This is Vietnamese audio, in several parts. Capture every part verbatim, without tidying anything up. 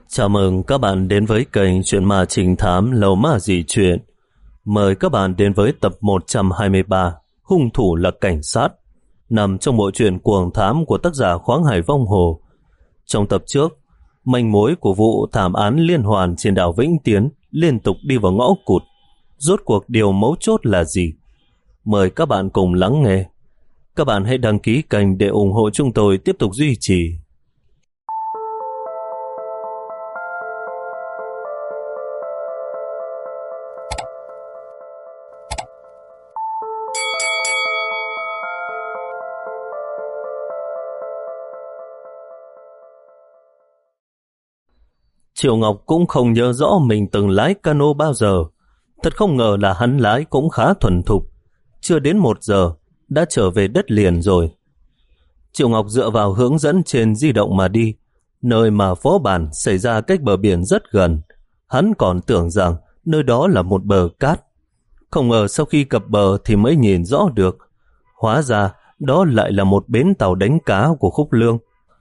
Chào mừng các bạn đến với kênh Chuyện Ma Trinh Thám Lầu Ma Dị Chuyện. Mời các bạn đến với tập một trăm hai mươi ba, Hung thủ là cảnh sát, nằm trong bộ truyện Cuồng Thám của tác giả Khoáng Hải Vong Hồ. Trong tập trước, manh mối của vụ thảm án liên hoàn trên đảo Vĩnh Tiến liên tục đi vào ngõ cụt. Rốt cuộc điều mấu chốt là gì? Mời các bạn cùng lắng nghe. Các bạn hãy đăng ký kênh để ủng hộ chúng tôi tiếp tục duy trì. Triệu Ngọc cũng không nhớ rõ mình từng lái cano bao giờ. Thật không ngờ là hắn lái cũng khá thuần thục. Chưa đến một giờ, đã trở về đất liền rồi. Triệu Ngọc dựa vào hướng dẫn trên di động mà đi, nơi mà phó bản xảy ra cách bờ biển rất gần. Hắn còn tưởng rằng nơi đó là một bờ cát. Không ngờ sau khi cập bờ thì mới nhìn rõ được. Hóa ra đó lại là một bến tàu đánh cá của Khúc Lương.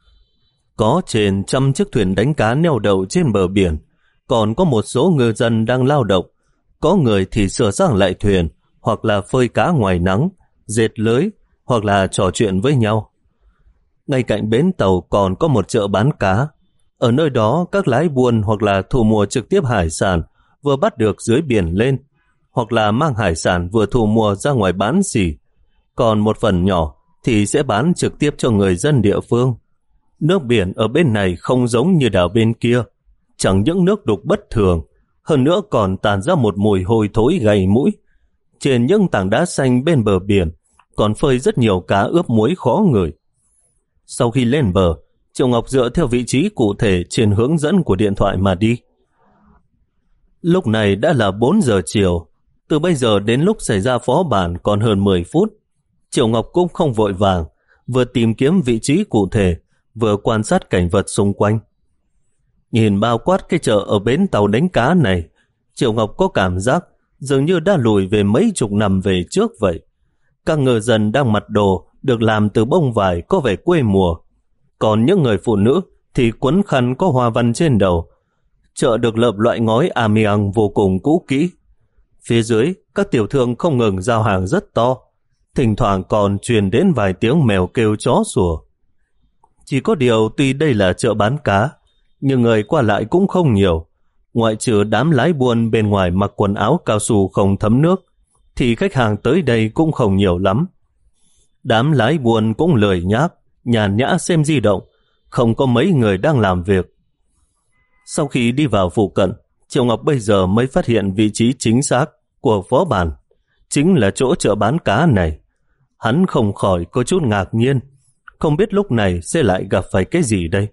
Có trên trăm chiếc thuyền đánh cá neo đậu trên bờ biển, còn có một số ngư dân đang lao động. Có người thì sửa sang lại thuyền, hoặc là phơi cá ngoài nắng, dệt lưới, hoặc là trò chuyện với nhau. Ngay cạnh bến tàu còn có một chợ bán cá. Ở nơi đó các lái buôn hoặc là thu mua trực tiếp hải sản vừa bắt được dưới biển lên, hoặc là mang hải sản vừa thu mua ra ngoài bán xỉ. Còn một phần nhỏ thì sẽ bán trực tiếp cho người dân địa phương. Nước biển ở bên này không giống như đảo bên kia, chẳng những nước đục bất thường, hơn nữa còn tàn ra một mùi hôi thối gay mũi. Trên những tảng đá xanh bên bờ biển còn phơi rất nhiều cá ướp muối khó ngửi. Sau khi lên bờ, Triệu Ngọc dựa theo vị trí cụ thể trên hướng dẫn của điện thoại mà đi. Lúc này đã là bốn giờ chiều, từ bây giờ đến lúc xảy ra phó bản còn hơn mười phút. Triệu Ngọc cũng không vội vàng, vừa tìm kiếm vị trí cụ thể, vừa quan sát cảnh vật xung quanh. Nhìn bao quát cái chợ ở bến tàu đánh cá này, Triệu Ngọc có cảm giác dường như đã lùi về mấy chục năm về trước vậy. Các ngư dân đang mặc đồ được làm từ bông vải có vẻ quê mùa, còn những người phụ nữ thì quấn khăn có hoa văn trên đầu. Chợ được lợp loại ngói amiang vô cùng cũ kỹ. Phía dưới, các tiểu thương không ngừng giao hàng rất to, thỉnh thoảng còn truyền đến vài tiếng mèo kêu chó sủa. Chỉ có điều tuy đây là chợ bán cá, nhưng người qua lại cũng không nhiều. Ngoại trừ đám lái buôn bên ngoài mặc quần áo cao su không thấm nước, thì khách hàng tới đây cũng không nhiều lắm. Đám lái buôn cũng lười nhác, nhàn nhã xem di động, không có mấy người đang làm việc. Sau khi đi vào phụ cận, Triệu Ngọc bây giờ mới phát hiện vị trí chính xác của phó bản, chính là chỗ chợ bán cá này. Hắn không khỏi có chút ngạc nhiên, không biết lúc này sẽ lại gặp phải cái gì đây.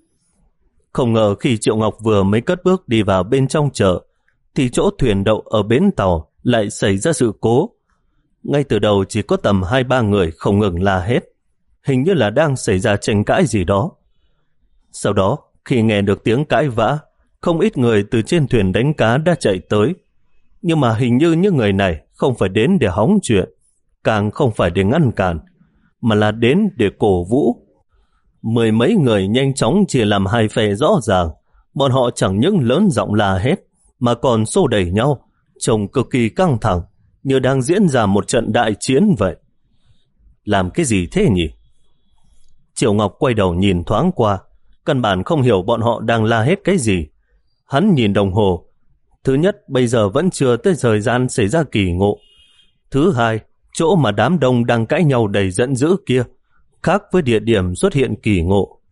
Không ngờ khi Triệu Ngọc vừa mới cất bước đi vào bên trong chợ, thì chỗ thuyền đậu ở bến tàu lại xảy ra sự cố. Ngay từ đầu chỉ có tầm hai ba người không ngừng la hét, hình như là đang xảy ra tranh cãi gì đó. Sau đó, khi nghe được tiếng cãi vã, không ít người từ trên thuyền đánh cá đã chạy tới. Nhưng mà hình như những người này không phải đến để hóng chuyện, càng không phải để ngăn cản, mà là đến để cổ vũ. Mười mấy người nhanh chóng chia làm hai phe rõ ràng. Bọn họ chẳng những lớn giọng la hét, mà còn xô đẩy nhau, trông cực kỳ căng thẳng, như đang diễn ra một trận đại chiến vậy. Làm cái gì thế nhỉ? Triệu Ngọc quay đầu nhìn thoáng qua, căn bản không hiểu bọn họ đang la hét cái gì. Hắn nhìn đồng hồ. Thứ nhất, bây giờ vẫn chưa tới thời gian xảy ra kỳ ngộ. Thứ hai, chỗ mà đám đông đang cãi nhau đầy giận dữ kia khác với địa điểm xuất hiện kỳ ngộ.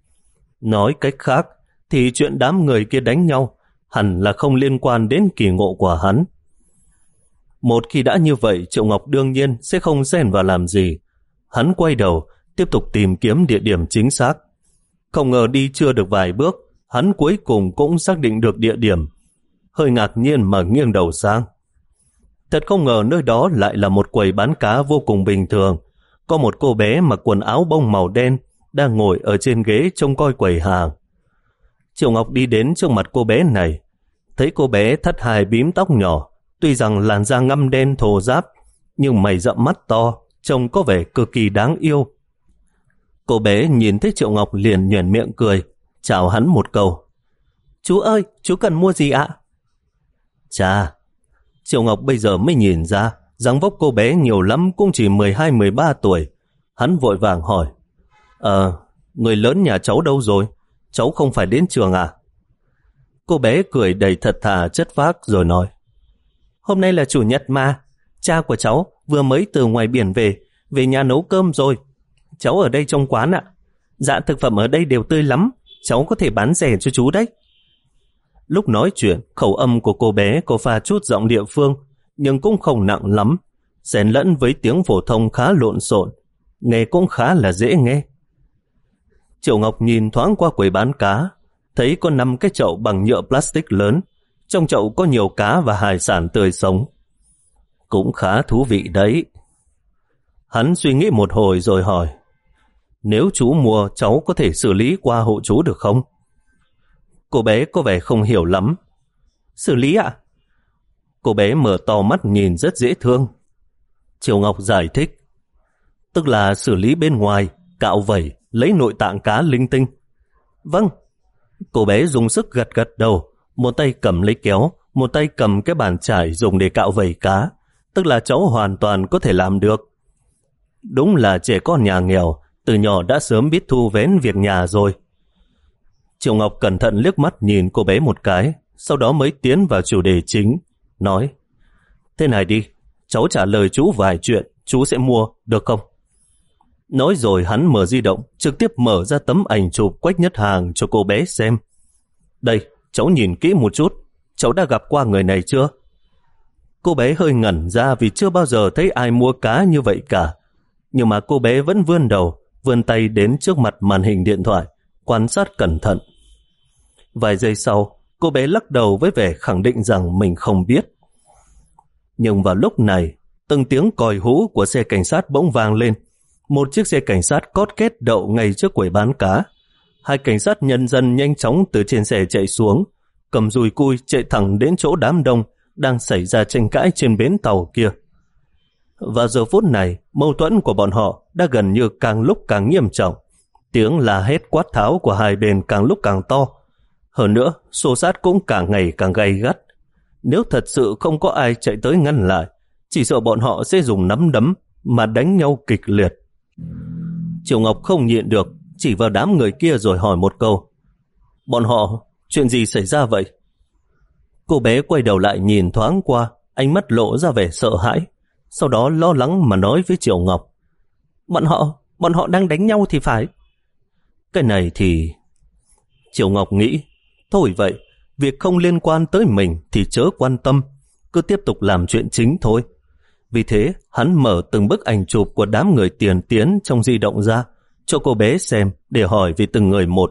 Nói cách khác thì chuyện đám người kia đánh nhau hẳn là không liên quan đến kỳ ngộ của hắn. Một khi đã như vậy, Triệu Ngọc đương nhiên sẽ không xen vào làm gì. Hắn quay đầu tiếp tục tìm kiếm địa điểm chính xác. Không ngờ đi chưa được vài bước, hắn cuối cùng cũng xác định được địa điểm. Hơi ngạc nhiên mà nghiêng đầu sang. Thật không ngờ nơi đó lại là một quầy bán cá vô cùng bình thường. Có một cô bé mặc quần áo bông màu đen đang ngồi ở trên ghế trông coi quầy hàng. Triệu Ngọc đi đến trước mặt cô bé này, thấy cô bé thắt hai bím tóc nhỏ, tuy rằng làn da ngăm đen thô ráp, nhưng mày rậm mắt to, trông có vẻ cực kỳ đáng yêu. Cô bé nhìn thấy Triệu Ngọc liền nhoẻn miệng cười, chào hắn một câu. Chú ơi, chú cần mua gì ạ? Chà, Triệu Ngọc bây giờ mới nhìn ra dáng vóc cô bé nhiều lắm cũng chỉ mười hai mười ba tuổi. Hắn vội vàng hỏi, Ờ, người lớn nhà cháu đâu rồi? Cháu không phải đến trường à? Cô bé cười đầy thật thà chất phác rồi nói, hôm nay là chủ nhật mà, cha của cháu vừa mới từ ngoài biển về, về nhà nấu cơm rồi. Cháu ở đây trong quán ạ. Dạ, thực phẩm ở đây đều tươi lắm, cháu có thể bán rẻ cho chú đấy. Lúc nói chuyện, khẩu âm của cô bé có pha chút giọng địa phương, nhưng cũng không nặng lắm, xen lẫn với tiếng phổ thông khá lộn xộn, nghe cũng khá là dễ nghe. Triệu Ngọc nhìn thoáng qua quầy bán cá, thấy có năm cái chậu bằng nhựa plastic lớn, trong chậu có nhiều cá và hải sản tươi sống. Cũng khá thú vị đấy. Hắn suy nghĩ một hồi rồi hỏi, nếu chú mua cháu có thể xử lý qua hộ chú được không? Cô bé có vẻ không hiểu lắm. Xử lý ạ? Cô bé mở to mắt nhìn rất dễ thương. Triệu Ngọc giải thích, tức là xử lý bên ngoài, cạo vẩy, lấy nội tạng cá linh tinh. Vâng. Cô bé dùng sức gật gật đầu, một tay cầm lấy kéo, một tay cầm cái bàn chải dùng để cạo vẩy cá, tức là cháu hoàn toàn có thể làm được. Đúng là trẻ con nhà nghèo, từ nhỏ đã sớm biết thu vén việc nhà rồi. Triệu Ngọc cẩn thận liếc mắt nhìn cô bé một cái, sau đó mới tiến vào chủ đề chính, nói, thế này đi, cháu trả lời chú vài chuyện, chú sẽ mua, được không? Nói rồi hắn mở di động, trực tiếp mở ra tấm ảnh chụp Quách Nhất Hàng cho cô bé xem. Đây, cháu nhìn kỹ một chút, cháu đã gặp qua người này chưa? Cô bé hơi ngẩn ra vì chưa bao giờ thấy ai mua cá như vậy cả. Nhưng mà cô bé vẫn vươn đầu, vươn tay đến trước mặt màn hình điện thoại, quan sát cẩn thận. Vài giây sau, cô bé lắc đầu với vẻ khẳng định rằng mình không biết. Nhưng vào lúc này, từng tiếng còi hú của xe cảnh sát bỗng vang lên. Một chiếc xe cảnh sát cót két đậu ngay trước quầy bán cá. Hai cảnh sát nhân dân nhanh chóng từ trên xe chạy xuống, cầm dùi cui chạy thẳng đến chỗ đám đông đang xảy ra tranh cãi trên bến tàu kia. Vào giờ phút này, mâu thuẫn của bọn họ đã gần như càng lúc càng nghiêm trọng. Tiếng la hét quát tháo của hai bên càng lúc càng to. Hơn nữa, xô xát cũng càng ngày càng gay gắt. Nếu thật sự không có ai chạy tới ngăn lại, chỉ sợ bọn họ sẽ dùng nắm đấm mà đánh nhau kịch liệt. Triệu Ngọc không nhịn được, chỉ vào đám người kia rồi hỏi một câu, bọn họ, chuyện gì xảy ra vậy? Cô bé quay đầu lại nhìn thoáng qua, ánh mắt lộ ra vẻ sợ hãi, sau đó lo lắng mà nói với Triệu Ngọc, bọn họ, bọn họ đang đánh nhau thì phải. Cái này thì... Triệu Ngọc nghĩ, thôi vậy, việc không liên quan tới mình thì chớ quan tâm, cứ tiếp tục làm chuyện chính thôi. Vì thế, hắn mở từng bức ảnh chụp của đám người tiền tiến trong di động ra, cho cô bé xem để hỏi về từng người một.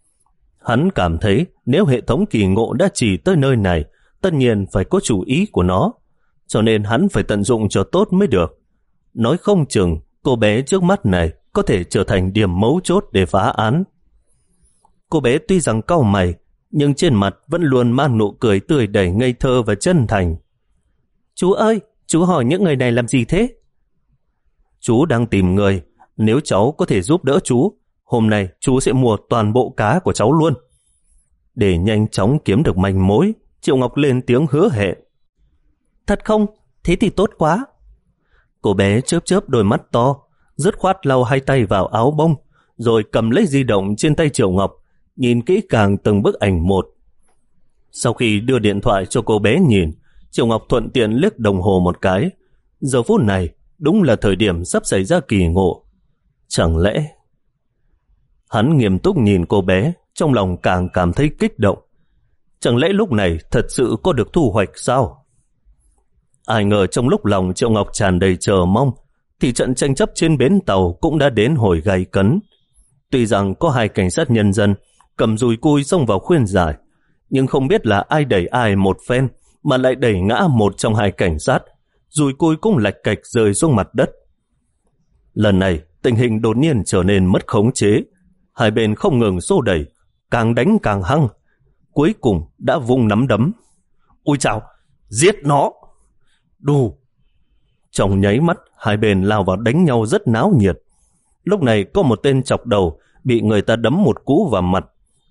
Hắn cảm thấy nếu hệ thống kỳ ngộ đã chỉ tới nơi này, tất nhiên phải có chủ ý của nó, cho nên hắn phải tận dụng cho tốt mới được. Nói không chừng, cô bé trước mắt này có thể trở thành điểm mấu chốt để phá án. Cô bé tuy rằng cau mày, nhưng trên mặt vẫn luôn mang nụ cười tươi đầy ngây thơ và chân thành. Chú ơi, chú hỏi những người này làm gì thế? Chú đang tìm người, nếu cháu có thể giúp đỡ chú, hôm nay chú sẽ mua toàn bộ cá của cháu luôn. Để nhanh chóng kiếm được manh mối, Triệu Ngọc lên tiếng hứa hẹn. Thật không? Thế thì tốt quá. Cô bé chớp chớp đôi mắt to, dứt khoát lau hai tay vào áo bông, rồi cầm lấy di động trên tay Triệu Ngọc, nhìn kỹ càng từng bức ảnh một. Sau khi đưa điện thoại cho cô bé nhìn, Triệu Ngọc thuận tiện liếc đồng hồ một cái. Giờ phút này đúng là thời điểm sắp xảy ra kỳ ngộ. Chẳng lẽ... Hắn nghiêm túc nhìn cô bé, trong lòng càng cảm thấy kích động. Chẳng lẽ lúc này thật sự có được thu hoạch sao? Ai ngờ trong lúc lòng Triệu Ngọc tràn đầy chờ mong, thì trận tranh chấp trên bến tàu cũng đã đến hồi gay cấn. Tuy rằng có hai cảnh sát nhân dân cầm dùi cui xông vào khuyên giải, nhưng không biết là ai đẩy ai một phen mà lại đẩy ngã một trong hai cảnh sát, dùi cui cũng lạch cạch rơi xuống mặt đất. Lần này, tình hình đột nhiên trở nên mất khống chế. Hai bên không ngừng xô đẩy, càng đánh càng hăng. Cuối cùng đã vung nắm đấm. Ôi chào, giết nó! Đù! Trong nháy mắt, hai bên lao vào đánh nhau rất náo nhiệt. Lúc này có một tên chọc đầu bị người ta đấm một cú vào mặt,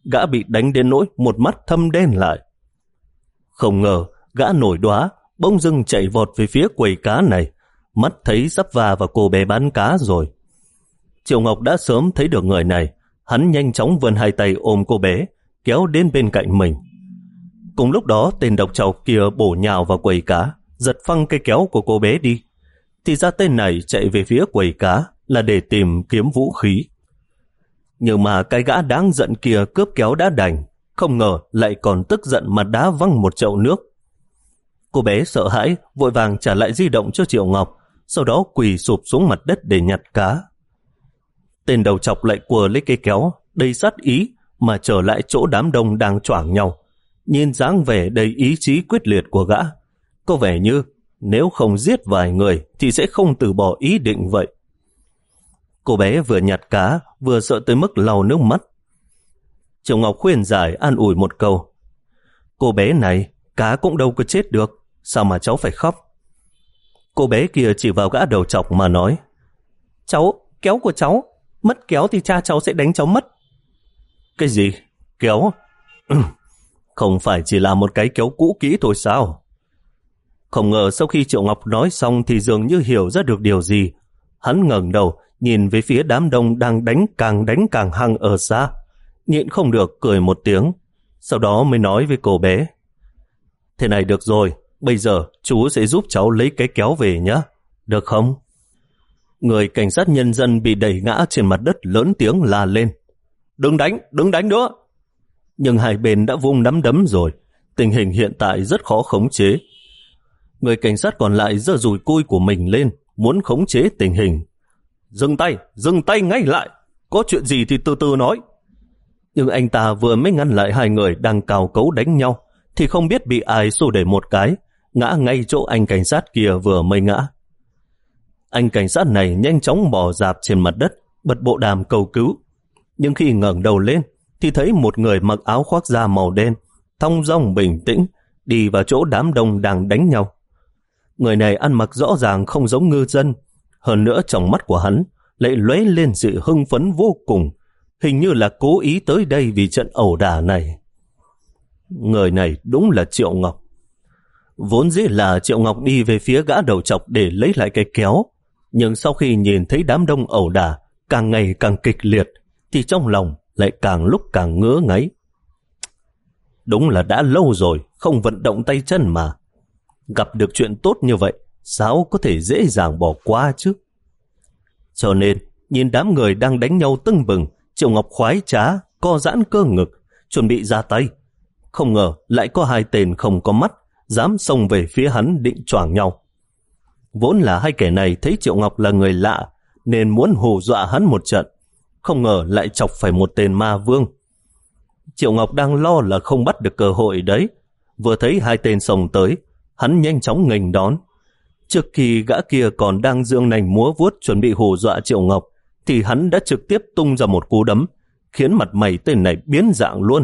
gã bị đánh đến nỗi một mắt thâm đen lại. Không ngờ, gã nổi đoá, bỗng dưng chạy vọt về phía quầy cá này, mắt thấy sắp va vào cô bé bán cá rồi. Triệu Ngọc đã sớm thấy được người này, hắn nhanh chóng vươn hai tay ôm cô bé, kéo đến bên cạnh mình. Cùng lúc đó, tên độc trọc kia bổ nhào vào quầy cá, giật phăng cây kéo của cô bé đi. Thì ra tên này chạy về phía quầy cá là để tìm kiếm vũ khí. Nhưng mà cái gã đáng giận kia cướp kéo đã đành, không ngờ lại còn tức giận mà đá văng một chậu nước. Cô bé sợ hãi, vội vàng trả lại di động cho Triệu Ngọc, sau đó quỳ sụp xuống mặt đất để nhặt cá. Tên đầu chọc lại quờ lấy cây kéo, đầy sát ý mà trở lại chỗ đám đông đang choảng nhau. Nhìn dáng vẻ đầy ý chí quyết liệt của gã, có vẻ như nếu không giết vài người thì sẽ không từ bỏ ý định vậy. Cô bé vừa nhặt cá, vừa sợ tới mức lau nước mắt. Triệu Ngọc khuyên giải an ủi một câu. Cô bé này, cá cũng đâu có chết được, sao mà cháu phải khóc? Cô bé kia chỉ vào gã đầu chọc mà nói. Cháu, kéo của cháu, mất kéo thì cha cháu sẽ đánh cháu mất. Cái gì? Kéo? Không phải chỉ là một cái kéo cũ kỹ thôi sao? Không ngờ sau khi Triệu Ngọc nói xong thì dường như hiểu ra được điều gì. Hắn ngẩng đầu, nhìn về phía đám đông đang đánh càng đánh càng hăng ở xa, nhịn không được cười một tiếng, sau đó mới nói với cô bé. Thế này được rồi, bây giờ chú sẽ giúp cháu lấy cái kéo về nhé, được không? Người cảnh sát nhân dân bị đẩy ngã trên mặt đất lớn tiếng la lên. Đừng đánh, đừng đánh nữa! Nhưng hai bên đã vung nắm đấm rồi, tình hình hiện tại rất khó khống chế. Người cảnh sát còn lại giơ dùi cui của mình lên, muốn khống chế tình hình. Dừng tay, dừng tay ngay lại, có chuyện gì thì từ từ nói. Nhưng anh ta vừa mới ngăn lại hai người đang cào cấu đánh nhau, thì không biết bị ai xô đẩy một cái, ngã ngay chỗ anh cảnh sát kia vừa mới ngã. Anh cảnh sát này nhanh chóng bò dạp trên mặt đất, bật bộ đàm cầu cứu. Nhưng khi ngẩng đầu lên, thì thấy một người mặc áo khoác da màu đen, thong dong bình tĩnh, đi vào chỗ đám đông đang đánh nhau. Người này ăn mặc rõ ràng không giống ngư dân, hơn nữa trong mắt của hắn lại lóe lên sự hưng phấn vô cùng, hình như là cố ý tới đây vì trận ẩu đả này. Người này đúng là Triệu Ngọc. Vốn dĩ là Triệu Ngọc đi về phía gã đầu chọc để lấy lại cái kéo, nhưng sau khi nhìn thấy đám đông ẩu đả càng ngày càng kịch liệt, thì trong lòng lại càng lúc càng ngứa ngáy. Đúng là đã lâu rồi không vận động tay chân mà. Gặp được chuyện tốt như vậy, sao có thể dễ dàng bỏ qua chứ? Cho nên, nhìn đám người đang đánh nhau tưng bừng, Triệu Ngọc khoái trá, co giãn cơ ngực, chuẩn bị ra tay. Không ngờ lại có hai tên không có mắt, dám xông về phía hắn định choảng nhau. Vốn là hai kẻ này thấy Triệu Ngọc là người lạ, nên muốn hù dọa hắn một trận. Không ngờ lại chọc phải một tên ma vương. Triệu Ngọc đang lo là không bắt được cơ hội đấy. Vừa thấy hai tên xông tới, hắn nhanh chóng nghênh đón. Trước khi gã kia còn đang dương nành múa vuốt chuẩn bị hù dọa Triệu Ngọc, thì hắn đã trực tiếp tung ra một cú đấm, khiến mặt mày tên này biến dạng luôn.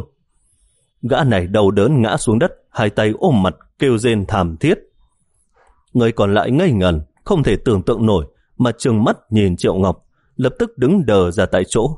Gã này đau đớn ngã xuống đất, hai tay ôm mặt kêu rên thảm thiết. Người còn lại ngây ngẩn, không thể tưởng tượng nổi, mà trừng mắt nhìn Triệu Ngọc, lập tức đứng đờ ra tại chỗ.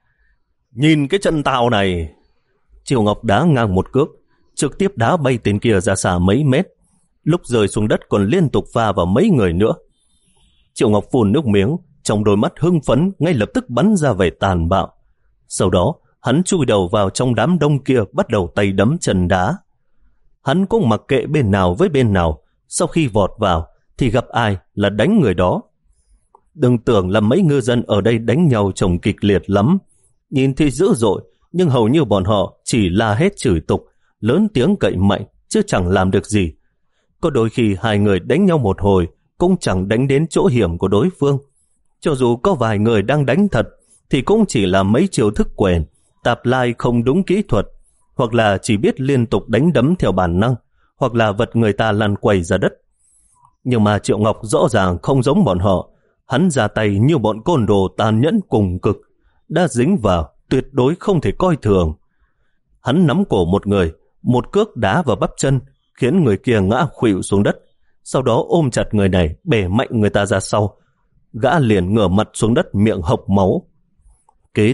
Nhìn cái chân tao này! Triệu Ngọc đá ngang một cước, trực tiếp đá bay tên kia ra xa mấy mét. Lúc rơi xuống đất còn liên tục va vào mấy người nữa. Triệu Ngọc phun nước miếng, trong đôi mắt hưng phấn ngay lập tức bắn ra vẻ tàn bạo. Sau đó, hắn chui đầu vào trong đám đông kia, bắt đầu tay đấm chân đá. Hắn cũng mặc kệ bên nào với bên nào, sau khi vọt vào thì gặp ai là đánh người đó. Đừng tưởng là mấy ngư dân ở đây đánh nhau trông kịch liệt lắm. Nhìn thì dữ dội, nhưng hầu như bọn họ chỉ la hét chửi tục, lớn tiếng cậy mạnh, chứ chẳng làm được gì. Có đôi khi hai người đánh nhau một hồi cũng chẳng đánh đến chỗ hiểm của đối phương. Cho dù có vài người đang đánh thật, thì cũng chỉ là mấy chiêu thức quèn, tạp lai không đúng kỹ thuật, hoặc là chỉ biết liên tục đánh đấm theo bản năng, hoặc là vật người ta lăn quay ra đất. Nhưng mà Triệu Ngọc rõ ràng không giống bọn họ. Hắn ra tay như bọn côn đồ tàn nhẫn cùng cực, đã dính vào, tuyệt đối không thể coi thường. Hắn nắm cổ một người, một cước đá vào bắp chân, khiến người kia ngã khuỵu xuống đất, sau đó ôm chặt người này, bẻ mạnh người ta ra sau. Gã liền ngửa mặt xuống đất, miệng hộc máu. Kế tiếp,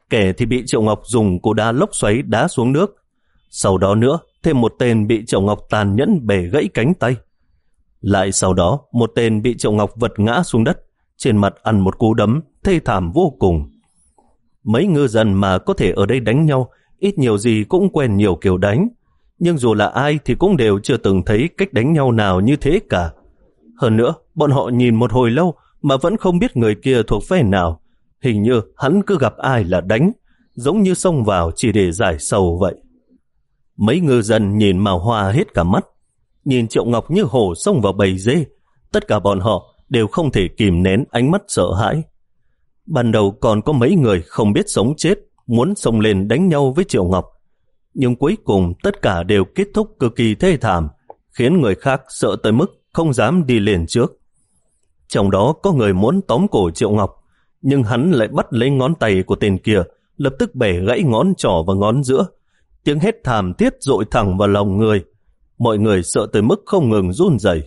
kẻ thì bị Triệu Ngọc dùng cú đá lốc xoáy đá xuống nước. Sau đó nữa, thêm một tên bị Triệu Ngọc tàn nhẫn bẻ gãy cánh tay. Lại sau đó, một tên bị Triệu Ngọc vật ngã xuống đất, trên mặt ăn một cú đấm, thê thảm vô cùng. Mấy ngư dân mà có thể ở đây đánh nhau, ít nhiều gì cũng quen nhiều kiểu đánh. Nhưng dù là ai thì cũng đều chưa từng thấy cách đánh nhau nào như thế cả. Hơn nữa, bọn họ nhìn một hồi lâu mà vẫn không biết người kia thuộc phe nào. Hình như hắn cứ gặp ai là đánh, giống như xông vào chỉ để giải sầu vậy. Mấy ngư dân nhìn mà hoa hết cả mắt. Nhìn Triệu Ngọc như hổ xông vào bầy dê, tất cả bọn họ đều không thể kìm nén ánh mắt sợ hãi. Ban đầu còn có mấy người không biết sống chết, muốn xông lên đánh nhau với Triệu Ngọc. Nhưng cuối cùng tất cả đều kết thúc cực kỳ thê thảm, khiến người khác sợ tới mức không dám đi lên trước. Trong đó có người muốn tóm cổ Triệu Ngọc, nhưng hắn lại bắt lấy ngón tay của tên kia, lập tức bẻ gãy ngón trỏ và ngón giữa. Tiếng hét thảm thiết dội thẳng vào lòng người. Mọi người sợ tới mức không ngừng run rẩy.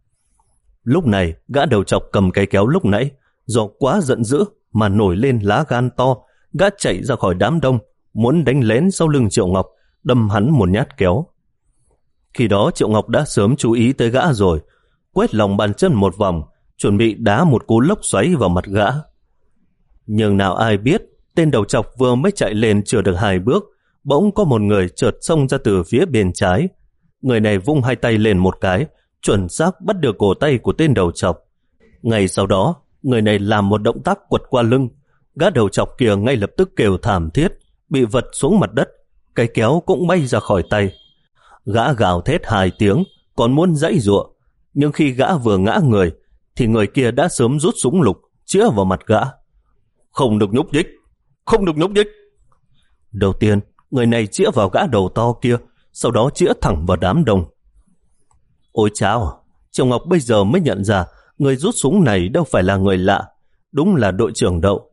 Lúc này, gã đầu trọc cầm cái kéo lúc nãy, do quá giận dữ mà nổi lên lá gan to, gã chạy ra khỏi đám đông, muốn đánh lén sau lưng Triệu Ngọc, đâm hắn một nhát kéo. Khi đó Triệu Ngọc đã sớm chú ý tới gã rồi, quét lòng bàn chân một vòng, chuẩn bị đá một cú lốc xoáy vào mặt gã. Nhưng nào ai biết, tên đầu trọc vừa mới chạy lên chưa được hai bước, bỗng có một người chợt xông ra từ phía bên trái. Người này vung hai tay lên một cái, chuẩn xác bắt được cổ tay của tên đầu trọc. Ngay sau đó, người này làm một động tác quật qua lưng. Gã đầu trọc kia ngay lập tức kêu thảm thiết, bị vật xuống mặt đất, cái kéo cũng bay ra khỏi tay. Gã gào thét hai tiếng, còn muốn giãy giụa, nhưng khi gã vừa ngã người, thì người kia đã sớm rút súng lục, chĩa vào mặt gã. Không được nhúc nhích, không được nhúc nhích. Đầu tiên, người này chĩa vào gã đầu to kia, sau đó chĩa thẳng vào đám đông. Ôi chao, Triệu Ngọc bây giờ mới nhận ra người rút súng này đâu phải là người lạ, đúng là đội trưởng Đậu.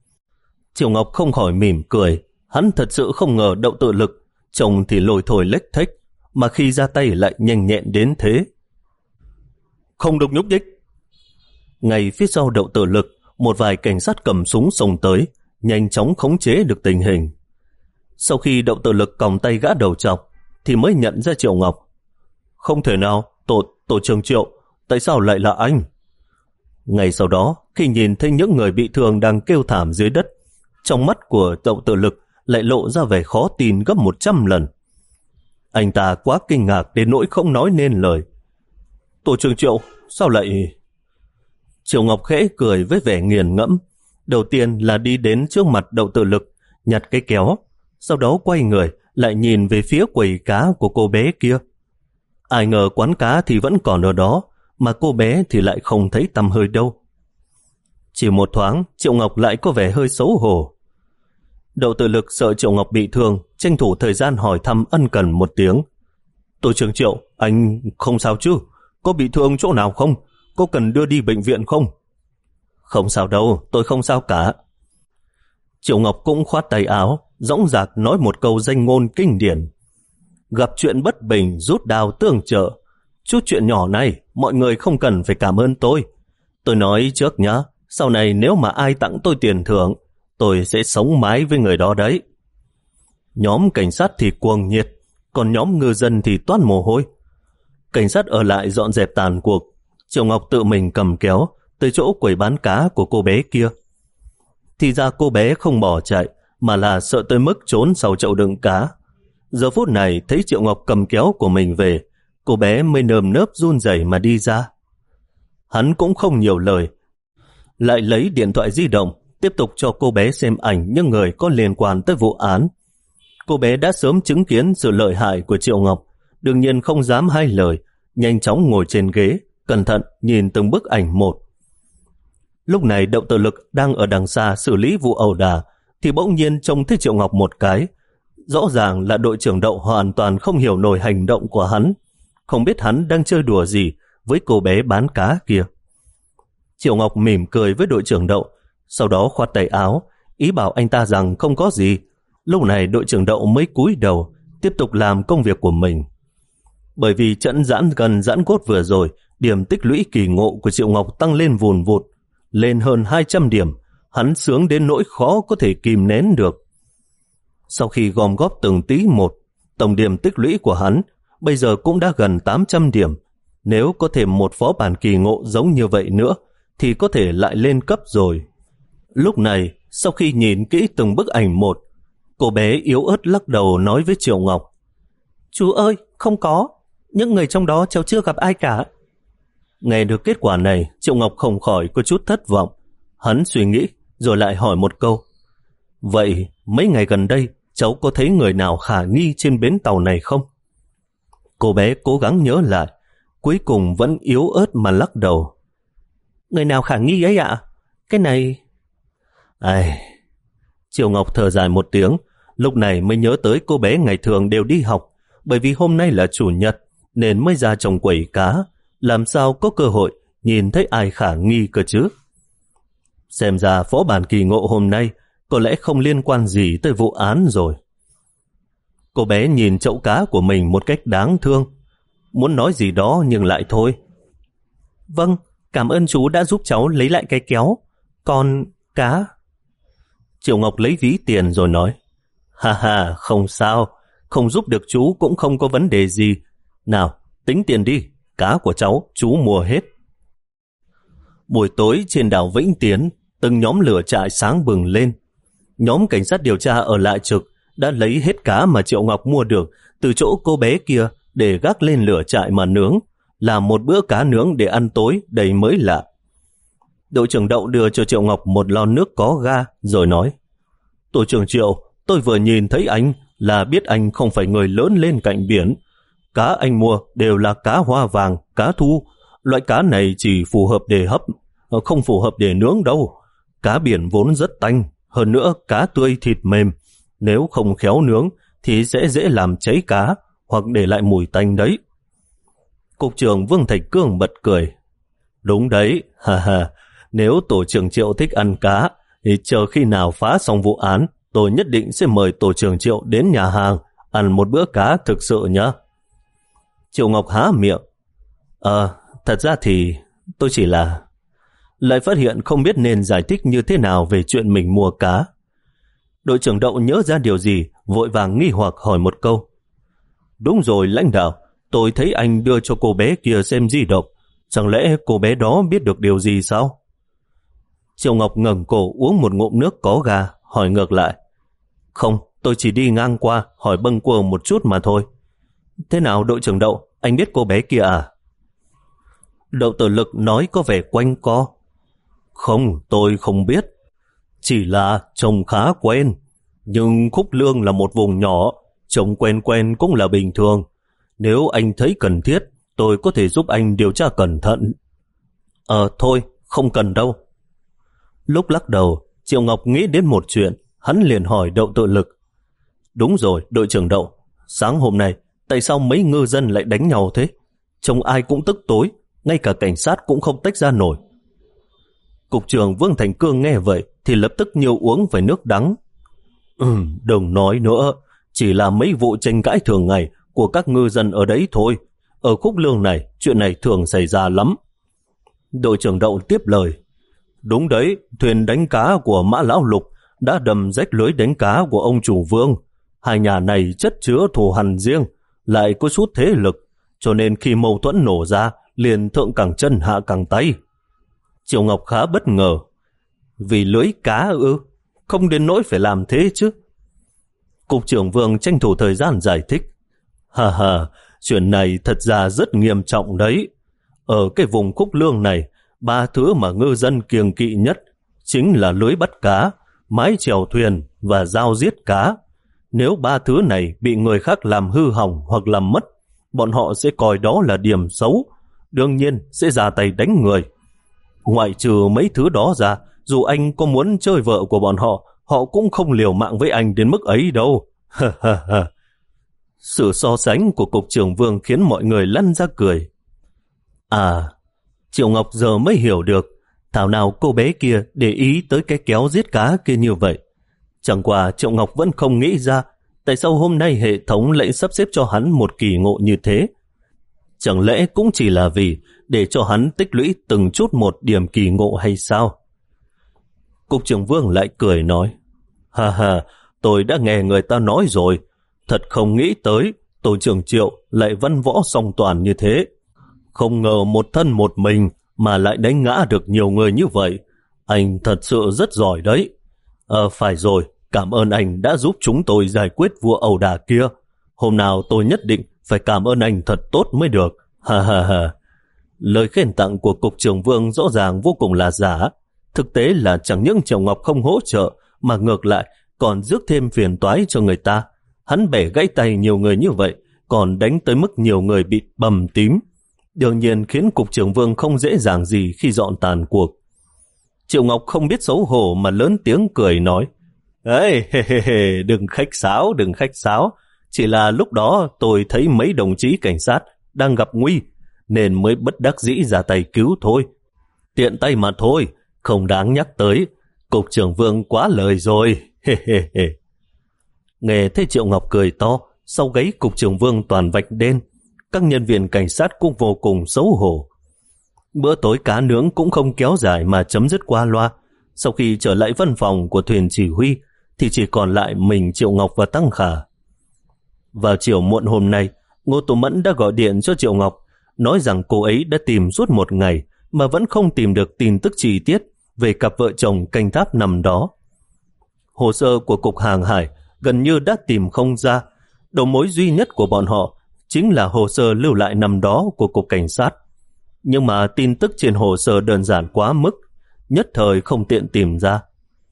Triệu Ngọc không khỏi mỉm cười, hắn thật sự không ngờ Đậu Tự Lực, trông thì lôi thôi lếch thếch, mà khi ra tay lại nhanh nhẹn đến thế. Không được nhúc nhích. Ngay phía sau Đậu Tự Lực, một vài cảnh sát cầm súng xông tới, nhanh chóng khống chế được tình hình. Sau khi Đậu Tự Lực còng tay gã đầu trọc, thì mới nhận ra Triệu Ngọc. Không thể nào, tổ, tổ trưởng Triệu, tại sao lại là anh? Ngay sau đó, khi nhìn thấy những người bị thương đang kêu thảm dưới đất, trong mắt của Đậu Tự Lực lại lộ ra vẻ khó tin gấp một trăm lần. Anh ta quá kinh ngạc đến nỗi không nói nên lời. Tổ trưởng Triệu, sao lại... Triệu Ngọc khẽ cười với vẻ nghiền ngẫm. Đầu tiên là đi đến trước mặt Đậu Tự Lực, nhặt cái kéo, sau đó quay người lại nhìn về phía quầy cá của cô bé kia. Ai ngờ quán cá thì vẫn còn ở đó, mà cô bé thì lại không thấy tăm hơi đâu. Chỉ một thoáng, Triệu Ngọc lại có vẻ hơi xấu hổ. Đậu Tự Lực sợ Triệu Ngọc bị thương, tranh thủ thời gian hỏi thăm ân cần một tiếng. Tổ trưởng Triệu, anh không sao chứ? Có bị thương chỗ nào không? Có cần đưa đi bệnh viện không? Không sao đâu, tôi không sao cả. Triệu Ngọc cũng khoát tay áo, dõng dạc nói một câu danh ngôn kinh điển. Gặp chuyện bất bình rút đao tương trợ. Chút chuyện nhỏ này, mọi người không cần phải cảm ơn tôi. Tôi nói trước nhá, sau này nếu mà ai tặng tôi tiền thưởng, tôi sẽ sống mái với người đó đấy. Nhóm cảnh sát thì cuồng nhiệt, còn nhóm ngư dân thì toát mồ hôi. Cảnh sát ở lại dọn dẹp tàn cuộc. Triệu Ngọc tự mình cầm kéo tới chỗ quầy bán cá của cô bé kia. Thì ra cô bé không bỏ chạy, mà là sợ tới mức trốn sau chậu đựng cá. Giờ phút này thấy Triệu Ngọc cầm kéo của mình về, cô bé mới nơm nớp run rẩy mà đi ra. Hắn cũng không nhiều lời, lại lấy điện thoại di động, tiếp tục cho cô bé xem ảnh những người có liên quan tới vụ án. Cô bé đã sớm chứng kiến sự lợi hại của Triệu Ngọc, đương nhiên không dám hai lời, nhanh chóng ngồi trên ghế, cẩn thận nhìn từng bức ảnh một. Lúc này Đậu Tự Lực đang ở đằng xa xử lý vụ ẩu đả, thì bỗng nhiên trông thấy Triệu Ngọc một cái. Rõ ràng là đội trưởng Đậu hoàn toàn không hiểu nổi hành động của hắn, không biết hắn đang chơi đùa gì với cô bé bán cá kia. Triệu Ngọc mỉm cười với đội trưởng Đậu, sau đó khoát tay áo, ý bảo anh ta rằng không có gì. Lúc này đội trưởng Đậu mới cúi đầu, tiếp tục làm công việc của mình. Bởi vì trận giãn gần giãn cốt vừa rồi, điểm tích lũy kỳ ngộ của Triệu Ngọc tăng lên vùn vụt, lên hơn hai trăm điểm, hắn sướng đến nỗi khó có thể kìm nén được. Sau khi gom góp từng tí một, tổng điểm tích lũy của hắn bây giờ cũng đã gần tám trăm điểm. Nếu có thêm một phó bản kỳ ngộ giống như vậy nữa thì có thể lại lên cấp rồi. Lúc này, sau khi nhìn kỹ từng bức ảnh một, cô bé yếu ớt lắc đầu nói với Triệu Ngọc: Chú ơi, không có. Những người trong đó cháu chưa gặp ai cả. Nghe được kết quả này, Triệu Ngọc không khỏi có chút thất vọng. Hắn suy nghĩ rồi lại hỏi một câu: Vậy mấy ngày gần đây cháu có thấy người nào khả nghi trên bến tàu này không? Cô bé cố gắng nhớ lại, cuối cùng vẫn yếu ớt mà lắc đầu. Người nào khả nghi ấy ạ? Cái này... Ai... Triệu Ngọc thở dài một tiếng, lúc này mới nhớ tới cô bé ngày thường đều đi học, bởi vì hôm nay là chủ nhật nên mới ra trồng quẩy cá, làm sao có cơ hội nhìn thấy ai khả nghi cơ chứ. Xem ra phó bản kỳ ngộ hôm nay có lẽ không liên quan gì tới vụ án rồi. Cô bé nhìn chậu cá của mình một cách đáng thương, muốn nói gì đó nhưng lại thôi. Vâng, cảm ơn chú đã giúp cháu lấy lại cái kéo. Còn cá... Triệu Ngọc lấy ví tiền rồi nói: Ha ha, không sao, không giúp được chú cũng không có vấn đề gì. Nào, tính tiền đi, cá của cháu chú mua hết. Buổi tối trên đảo Vĩnh Tiến, từng nhóm lửa trại sáng bừng lên. Nhóm cảnh sát điều tra ở lại trực đã lấy hết cá mà Triệu Ngọc mua được từ chỗ cô bé kia để gác lên lửa trại mà nướng, làm một bữa cá nướng để ăn tối đầy mới lạ. Đội trưởng Đậu đưa cho Triệu Ngọc một lon nước có ga rồi nói: Tổ trưởng Triệu, tôi vừa nhìn thấy anh là biết anh không phải người lớn lên cạnh biển. Cá anh mua đều là cá hoa vàng, cá thu. Loại cá này chỉ phù hợp để hấp, không phù hợp để nướng đâu. Cá biển vốn rất tanh, hơn nữa cá tươi thịt mềm. Nếu không khéo nướng thì sẽ dễ làm cháy cá hoặc để lại mùi tanh đấy. Cục trưởng Vương Thạch Cương bật cười: Đúng đấy, ha ha. Nếu tổ trưởng Triệu thích ăn cá thì chờ khi nào phá xong vụ án, tôi nhất định sẽ mời tổ trưởng Triệu đến nhà hàng ăn một bữa cá thực sự nhá. Triệu Ngọc há miệng: Ờ, thật ra thì tôi chỉ là... Lại phát hiện không biết nên giải thích như thế nào về chuyện mình mua cá. Đội trưởng Đậu nhớ ra điều gì, vội vàng nghi hoặc hỏi một câu: Đúng rồi lãnh đạo, tôi thấy anh đưa cho cô bé kia xem di động. Chẳng lẽ cô bé đó biết được điều gì sao? Triệu Ngọc ngẩng cổ uống một ngụm nước có ga, hỏi ngược lại: Không, tôi chỉ đi ngang qua hỏi bâng quơ một chút mà thôi. Thế nào đội trưởng Đậu, anh biết cô bé kia à? Đậu Tử Lực nói có vẻ quanh co: Không, tôi không biết. Chỉ là trông khá quen. Nhưng Khúc Lương là một vùng nhỏ, trông quen quen cũng là bình thường. Nếu anh thấy cần thiết, tôi có thể giúp anh điều tra cẩn thận. Ờ thôi, không cần đâu. Lúc lắc đầu, Triệu Ngọc nghĩ đến một chuyện, hắn liền hỏi Đậu Tự Lực: Đúng rồi, đội trưởng Đậu, sáng hôm nay, tại sao mấy ngư dân lại đánh nhau thế? Trông ai cũng tức tối, ngay cả cảnh sát cũng không tách ra nổi. Cục trưởng Vương Thành Cương nghe vậy thì lập tức nhiều uống phải nước đắng. Ừm, đừng nói nữa, chỉ là mấy vụ tranh cãi thường ngày của các ngư dân ở đấy thôi. Ở Khúc Lương này, chuyện này thường xảy ra lắm. Đội trưởng Đậu tiếp lời: Đúng đấy, thuyền đánh cá của Mã Lão Lục đã đầm rách lưới đánh cá của ông chủ Vương. Hai nhà này chất chứa thù hằn riêng, lại có chút thế lực, cho nên khi mâu thuẫn nổ ra, liền thượng cẳng chân hạ cẳng tay. Triệu Ngọc khá bất ngờ: Vì lưới cá ư? Không đến nỗi phải làm thế chứ. Cục trưởng Vương tranh thủ thời gian giải thích: Hà hà, chuyện này thật ra rất nghiêm trọng đấy. Ở cái vùng Khúc Lương này, ba thứ mà ngư dân kiêng kỵ nhất chính là lưới bắt cá, mái chèo thuyền và dao giết cá. Nếu ba thứ này bị người khác làm hư hỏng hoặc làm mất, bọn họ sẽ coi đó là điểm xấu, đương nhiên sẽ ra tay đánh người. Ngoại trừ mấy thứ đó ra, dù anh có muốn chơi vợ của bọn họ, họ cũng không liều mạng với anh đến mức ấy đâu. Sự so sánh của cục trưởng Vương khiến mọi người lăn ra cười. À, Triệu Ngọc giờ mới hiểu được thảo nào cô bé kia để ý tới cái kéo giết cá kia như vậy. Chẳng qua Triệu Ngọc vẫn không nghĩ ra tại sao hôm nay hệ thống lại sắp xếp cho hắn một kỳ ngộ như thế. Chẳng lẽ cũng chỉ là vì để cho hắn tích lũy từng chút một điểm kỳ ngộ hay sao? Cục trưởng Vương lại cười nói, ha ha, tôi đã nghe người ta nói rồi, thật không nghĩ tới tổ trưởng Triệu lại văn võ song toàn như thế. Không ngờ một thân một mình mà lại đánh ngã được nhiều người như vậy. Anh thật sự rất giỏi đấy. Ờ, phải rồi, cảm ơn anh đã giúp chúng tôi giải quyết vua ẩu đả kia. Hôm nào tôi nhất định phải cảm ơn anh thật tốt mới được. Ha ha ha. Lời khen tặng của Cục trưởng Vương rõ ràng vô cùng là giả. Thực tế là chẳng những Triệu Ngọc không hỗ trợ, mà ngược lại còn rước thêm phiền toái cho người ta. Hắn bẻ gãy tay nhiều người như vậy, còn đánh tới mức nhiều người bị bầm tím. Đương nhiên khiến Cục trưởng Vương không dễ dàng gì khi dọn tàn cuộc. Triệu Ngọc không biết xấu hổ mà lớn tiếng cười nói, Ê, hê, hê, hê, đừng khách sáo, đừng khách sáo. Chỉ là lúc đó tôi thấy mấy đồng chí cảnh sát đang gặp nguy, nên mới bất đắc dĩ ra tay cứu thôi. Tiện tay mà thôi, không đáng nhắc tới. Cục trưởng Vương quá lời rồi. Hê hê hê. Nghe thấy Triệu Ngọc cười to, sau gáy Cục trưởng Vương toàn vạch đen. Các nhân viên cảnh sát cũng vô cùng xấu hổ. Bữa tối cá nướng cũng không kéo dài mà chấm dứt qua loa. Sau khi trở lại văn phòng của thuyền chỉ huy, thì chỉ còn lại mình Triệu Ngọc và Tăng Khả. Vào chiều muộn hôm nay, Ngô Tú Mẫn đã gọi điện cho Triệu Ngọc, nói rằng cô ấy đã tìm suốt một ngày mà vẫn không tìm được tin tức chi tiết về cặp vợ chồng canh tháp nằm đó. Hồ sơ của Cục Hàng Hải gần như đã tìm không ra. Đầu mối duy nhất của bọn họ chính là hồ sơ lưu lại năm đó của Cục Cảnh sát. Nhưng mà tin tức trên hồ sơ đơn giản quá mức, nhất thời không tiện tìm ra.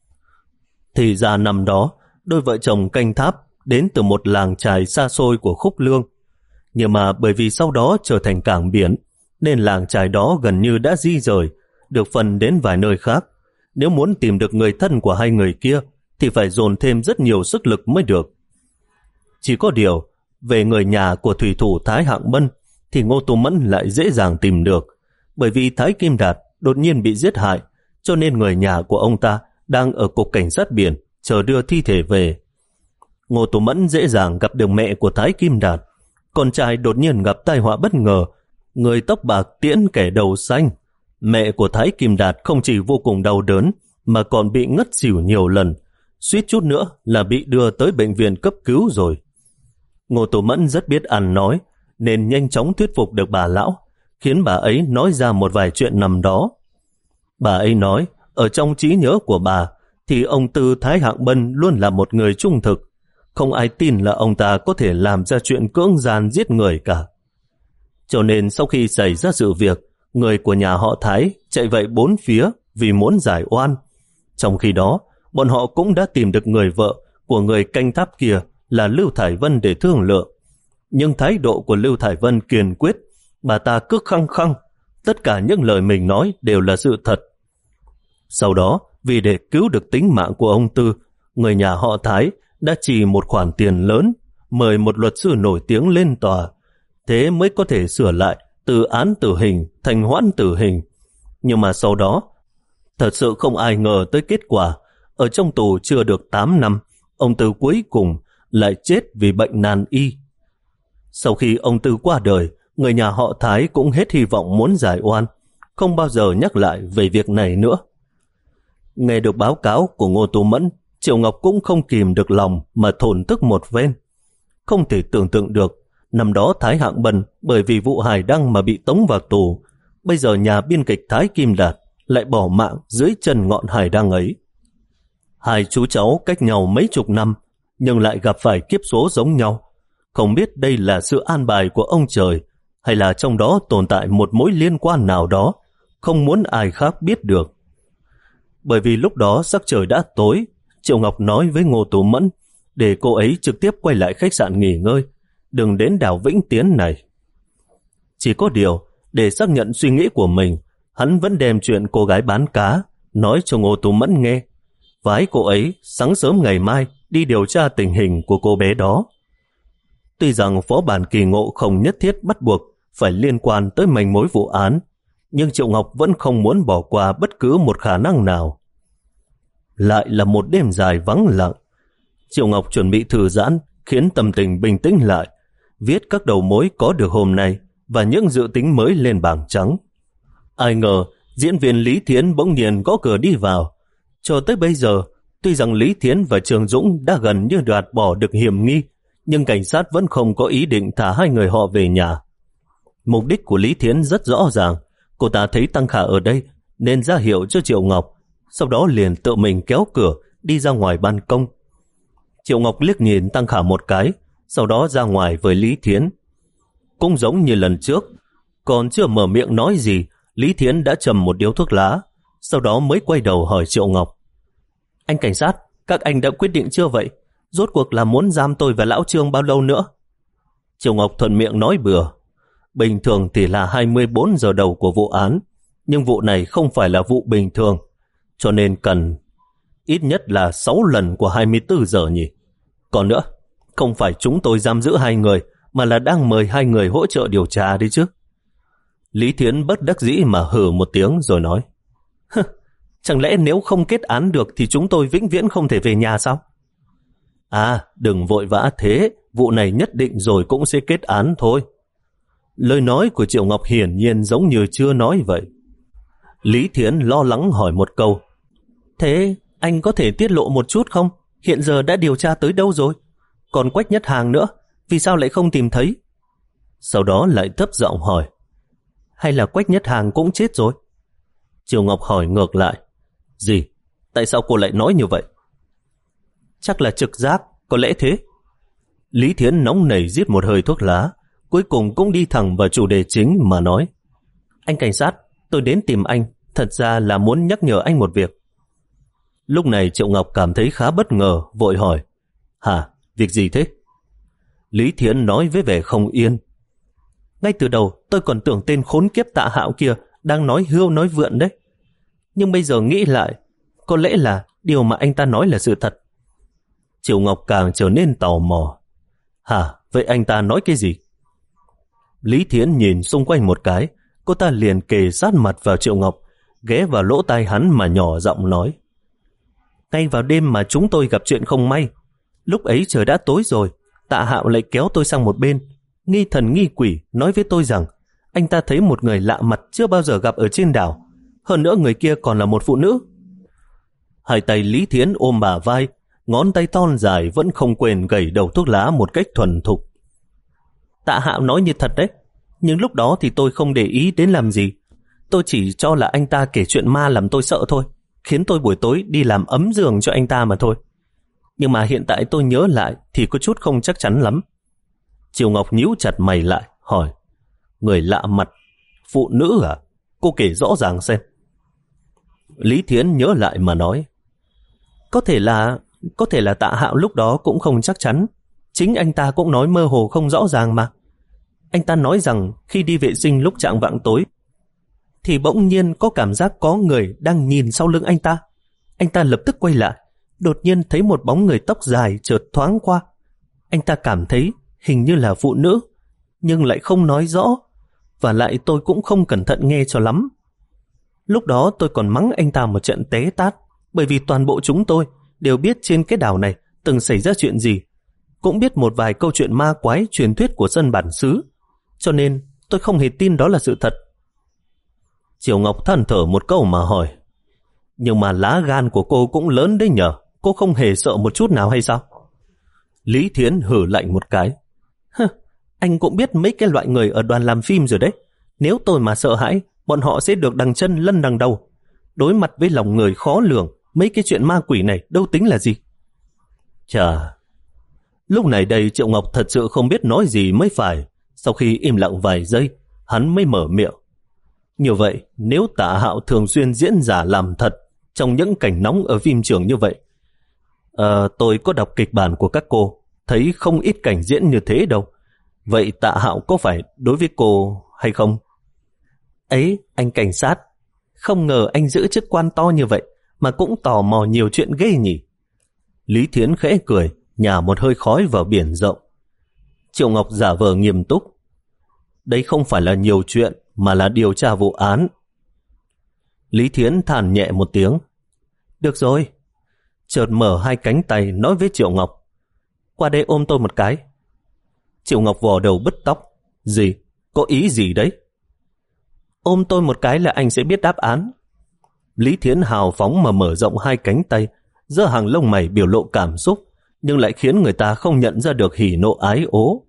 Thì ra năm đó, đôi vợ chồng canh tháp đến từ một làng chài xa xôi của Khúc Lương. Nhưng mà bởi vì sau đó trở thành cảng biển, nên làng chài đó gần như đã di rời, được phân đến vài nơi khác. Nếu muốn tìm được người thân của hai người kia, thì phải dồn thêm rất nhiều sức lực mới được. Chỉ có điều, về người nhà của thủy thủ Thái Hạng Bân, thì Ngô Tú Mẫn lại dễ dàng tìm được. Bởi vì Thái Kim Đạt đột nhiên bị giết hại, cho nên người nhà của ông ta đang ở Cục Cảnh sát biển chờ đưa thi thể về. Ngô Tú Mẫn dễ dàng gặp được mẹ của Thái Kim Đạt. Con trai đột nhiên gặp tai họa bất ngờ, người tóc bạc tiễn kẻ đầu xanh. Mẹ của Thái Kim Đạt không chỉ vô cùng đau đớn mà còn bị ngất xỉu nhiều lần, suýt chút nữa là bị đưa tới bệnh viện cấp cứu rồi. Ngô Tú Mẫn rất biết ăn nói, nên nhanh chóng thuyết phục được bà lão, khiến bà ấy nói ra một vài chuyện năm đó. Bà ấy nói, ở trong trí nhớ của bà, thì ông Tư Thái Hạng Bân luôn là một người trung thực. Không ai tin là ông ta có thể làm ra chuyện cưỡng gian giết người cả. Cho nên sau khi xảy ra sự việc, người của nhà họ Thái chạy vậy bốn phía vì muốn giải oan. Trong khi đó, bọn họ cũng đã tìm được người vợ của người canh tháp kia là Lưu Thải Vân để thương lượng. Nhưng thái độ của Lưu Thải Vân kiên quyết, bà ta cứ khăng khăng, tất cả những lời mình nói đều là sự thật. Sau đó, vì để cứu được tính mạng của ông Tư, người nhà họ Thái đã chi một khoản tiền lớn, mời một luật sư nổi tiếng lên tòa, thế mới có thể sửa lại từ án tử hình thành hoãn tử hình. Nhưng mà sau đó, thật sự không ai ngờ tới kết quả. Ở trong tù chưa được tám năm, ông Tư cuối cùng lại chết vì bệnh nan y. Sau khi ông Tư qua đời, người nhà họ Thái cũng hết hy vọng muốn giải oan, không bao giờ nhắc lại về việc này nữa. Nghe được báo cáo của Ngô Tú Mẫn, Triệu Ngọc cũng không kìm được lòng mà thổn thức một phen. Không thể tưởng tượng được, năm đó Thái Hạng Bân bởi vì vụ hài đăng mà bị tống vào tù, bây giờ nhà biên kịch Thái Kim Đạt lại bỏ mạng dưới chân ngọn hài đăng ấy. Hai chú cháu cách nhau mấy chục năm, nhưng lại gặp phải kiếp số giống nhau. Không biết đây là sự an bài của ông trời, hay là trong đó tồn tại một mối liên quan nào đó, không muốn ai khác biết được. Bởi vì lúc đó sắc trời đã tối, Triệu Ngọc nói với Ngô Tú Mẫn để cô ấy trực tiếp quay lại khách sạn nghỉ ngơi, đừng đến đảo Vĩnh Tiến này. Chỉ có điều, để xác nhận suy nghĩ của mình, hắn vẫn đem chuyện cô gái bán cá nói cho Ngô Tú Mẫn nghe, vái cô ấy sáng sớm ngày mai đi điều tra tình hình của cô bé đó. Tuy rằng phó bản kỳ ngộ không nhất thiết bắt buộc phải liên quan tới manh mối vụ án, nhưng Triệu Ngọc vẫn không muốn bỏ qua bất cứ một khả năng nào. Lại là một đêm dài vắng lặng. Triệu Ngọc chuẩn bị thư giãn, khiến tâm tình bình tĩnh lại, viết các đầu mối có được hôm nay và những dự tính mới lên bảng trắng. Ai ngờ, diễn viên Lý Thiến bỗng nhiên gõ cửa đi vào. Cho tới bây giờ, tuy rằng Lý Thiến và Trường Dũng đã gần như đoạt bỏ được hiểm nghi, nhưng cảnh sát vẫn không có ý định thả hai người họ về nhà. Mục đích của Lý Thiến rất rõ ràng, cô ta thấy Tăng Khả ở đây nên ra hiệu cho Triệu Ngọc, sau đó liền tự mình kéo cửa đi ra ngoài ban công. Triệu Ngọc liếc nhìn Tăng Khả một cái, sau đó ra ngoài với Lý Thiến. Cũng giống như lần trước, còn chưa mở miệng nói gì, Lý Thiến đã chầm một điếu thuốc lá, sau đó mới quay đầu hỏi Triệu Ngọc. Anh cảnh sát, các anh đã quyết định chưa vậy? Rốt cuộc là muốn giam tôi và Lão Trương bao lâu nữa? Triệu Ngọc thuận miệng nói bừa. Bình thường thì là hai mươi bốn giờ đầu của vụ án, nhưng vụ này không phải là vụ bình thường, cho nên cần ít nhất là sáu lần của hai mươi bốn giờ nhỉ. Còn nữa, không phải chúng tôi giam giữ hai người, mà là đang mời hai người hỗ trợ điều tra đi chứ. Lý Thiến bất đắc dĩ mà hừ một tiếng rồi nói. Chẳng lẽ nếu không kết án được thì chúng tôi vĩnh viễn không thể về nhà sao? À, đừng vội vã thế, vụ này nhất định rồi cũng sẽ kết án thôi. Lời nói của Triệu Ngọc hiển nhiên giống như chưa nói vậy. Lý Thiến lo lắng hỏi một câu. Thế anh có thể tiết lộ một chút không? Hiện giờ đã điều tra tới đâu rồi? Còn Quách Nhất Hàng nữa, vì sao lại không tìm thấy? Sau đó lại thấp giọng hỏi. Hay là Quách Nhất Hàng cũng chết rồi? Triệu Ngọc hỏi ngược lại. Gì? Tại sao cô lại nói như vậy? Chắc là trực giác, có lẽ thế. Lý Thiến nóng nảy giết một hơi thuốc lá, cuối cùng cũng đi thẳng vào chủ đề chính mà nói. Anh cảnh sát, tôi đến tìm anh, thật ra là muốn nhắc nhở anh một việc. Lúc này Triệu Ngọc cảm thấy khá bất ngờ, vội hỏi. Hả? Việc gì thế? Lý Thiến nói với vẻ không yên. Ngay từ đầu tôi còn tưởng tên khốn kiếp Tạ Hạo kia đang nói hươu nói vượn đấy. Nhưng bây giờ nghĩ lại, có lẽ là điều mà anh ta nói là sự thật. Triệu Ngọc càng trở nên tò mò. Hả? Vậy anh ta nói cái gì? Lý Thiến nhìn xung quanh một cái, cô ta liền kề sát mặt vào Triệu Ngọc, ghé vào lỗ tai hắn mà nhỏ giọng nói. Ngay vào đêm mà chúng tôi gặp chuyện không may, lúc ấy trời đã tối rồi, Tạ Hạo lại kéo tôi sang một bên, nghi thần nghi quỷ nói với tôi rằng anh ta thấy một người lạ mặt chưa bao giờ gặp ở trên đảo, hơn nữa người kia còn là một phụ nữ. Hai tay Lý Thiến ôm bả vai, ngón tay thon dài vẫn không quên gẩy đầu thuốc lá một cách thuần thục. Tạ Hạo nói như thật đấy, nhưng lúc đó thì tôi không để ý đến làm gì. Tôi chỉ cho là anh ta kể chuyện ma làm tôi sợ thôi, khiến tôi buổi tối đi làm ấm giường cho anh ta mà thôi. Nhưng mà hiện tại tôi nhớ lại thì có chút không chắc chắn lắm. Triệu Ngọc nhíu chặt mày lại, hỏi. Người lạ mặt, phụ nữ à? Cô kể rõ ràng xem. Lý Thiến nhớ lại mà nói. Có thể là, có thể là Tạ Hạo lúc đó cũng không chắc chắn. Chính anh ta cũng nói mơ hồ không rõ ràng mà. Anh ta nói rằng khi đi vệ sinh lúc chạng vạng tối thì bỗng nhiên có cảm giác có người đang nhìn sau lưng anh ta. Anh ta lập tức quay lại, đột nhiên thấy một bóng người tóc dài chợt thoáng qua. Anh ta cảm thấy hình như là phụ nữ, nhưng lại không nói rõ, và lại tôi cũng không cẩn thận nghe cho lắm. Lúc đó tôi còn mắng anh ta một trận té tát, bởi vì toàn bộ chúng tôi đều biết trên cái đảo này từng xảy ra chuyện gì, cũng biết một vài câu chuyện ma quái truyền thuyết của dân bản xứ, cho nên tôi không hề tin đó là sự thật. Triệu Ngọc than thở một câu mà hỏi. Nhưng mà lá gan của cô cũng lớn đấy nhờ, cô không hề sợ một chút nào hay sao? Lý Thiến hử lạnh một cái. Hừ, anh cũng biết mấy cái loại người ở đoàn làm phim rồi đấy. Nếu tôi mà sợ hãi, bọn họ sẽ được đằng chân lân đằng đầu. Đối mặt với lòng người khó lường, mấy cái chuyện ma quỷ này đâu tính là gì. Chà, lúc này đây Triệu Ngọc thật sự không biết nói gì mới phải. Sau khi im lặng vài giây, hắn mới mở miệng. Như vậy, nếu Tạ Hạo thường xuyên diễn giả làm thật trong những cảnh nóng ở phim trường như vậy, à, tôi có đọc kịch bản của các cô, thấy không ít cảnh diễn như thế đâu. Vậy Tạ Hạo có phải đối với cô hay không? Ấy, anh cảnh sát, không ngờ anh giữ chức quan to như vậy mà cũng tò mò nhiều chuyện ghê nhỉ. Lý Thiến khẽ cười, nhả một hơi khói vào biển rộng. Triệu Ngọc giả vờ nghiêm túc. Đây không phải là nhiều chuyện, mà là điều tra vụ án. Lý Thiến thản nhẹ một tiếng. Được rồi. Chợt mở hai cánh tay nói với Triệu Ngọc. Qua đây ôm tôi một cái. Triệu Ngọc vò đầu bứt tóc. Gì? Có ý gì đấy? Ôm tôi một cái là anh sẽ biết đáp án. Lý Thiến hào phóng mà mở rộng hai cánh tay, giữa hàng lông mày biểu lộ cảm xúc, nhưng lại khiến người ta không nhận ra được hỉ nộ ái ố.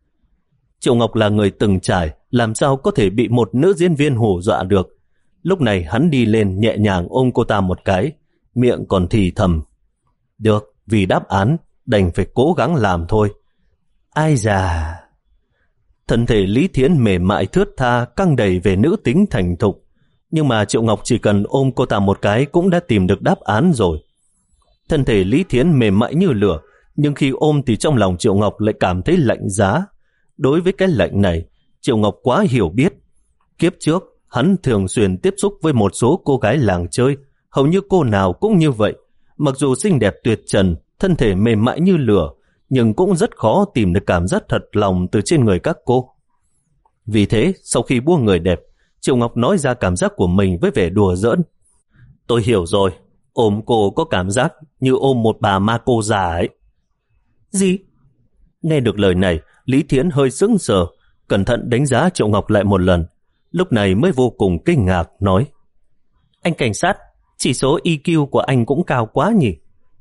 Triệu Ngọc là người từng trải, làm sao có thể bị một nữ diễn viên hù dọa được. Lúc này hắn đi lên nhẹ nhàng ôm cô ta một cái, miệng còn thì thầm. Được, vì đáp án, đành phải cố gắng làm thôi. Ai già... Thân thể Lý Thiến mềm mại thướt tha, căng đầy về nữ tính thành thục. Nhưng mà Triệu Ngọc chỉ cần ôm cô ta một cái cũng đã tìm được đáp án rồi. Thân thể Lý Thiến mềm mại như lửa, nhưng khi ôm thì trong lòng Triệu Ngọc lại cảm thấy lạnh giá. Đối với cái lạnh này, Triệu Ngọc quá hiểu biết. Kiếp trước, hắn thường xuyên tiếp xúc với một số cô gái làng chơi, hầu như cô nào cũng như vậy. Mặc dù xinh đẹp tuyệt trần, thân thể mềm mại như lửa, nhưng cũng rất khó tìm được cảm giác thật lòng từ trên người các cô. Vì thế, sau khi buông người đẹp, Triệu Ngọc nói ra cảm giác của mình với vẻ đùa giỡn. Tôi hiểu rồi, ôm cô có cảm giác như ôm một bà ma cô già ấy. Gì? Nghe được lời này, Lý Thiến hơi sững sờ, cẩn thận đánh giá Triệu Ngọc lại một lần. Lúc này mới vô cùng kinh ngạc, nói: Anh cảnh sát, chỉ số i kiu của anh cũng cao quá nhỉ?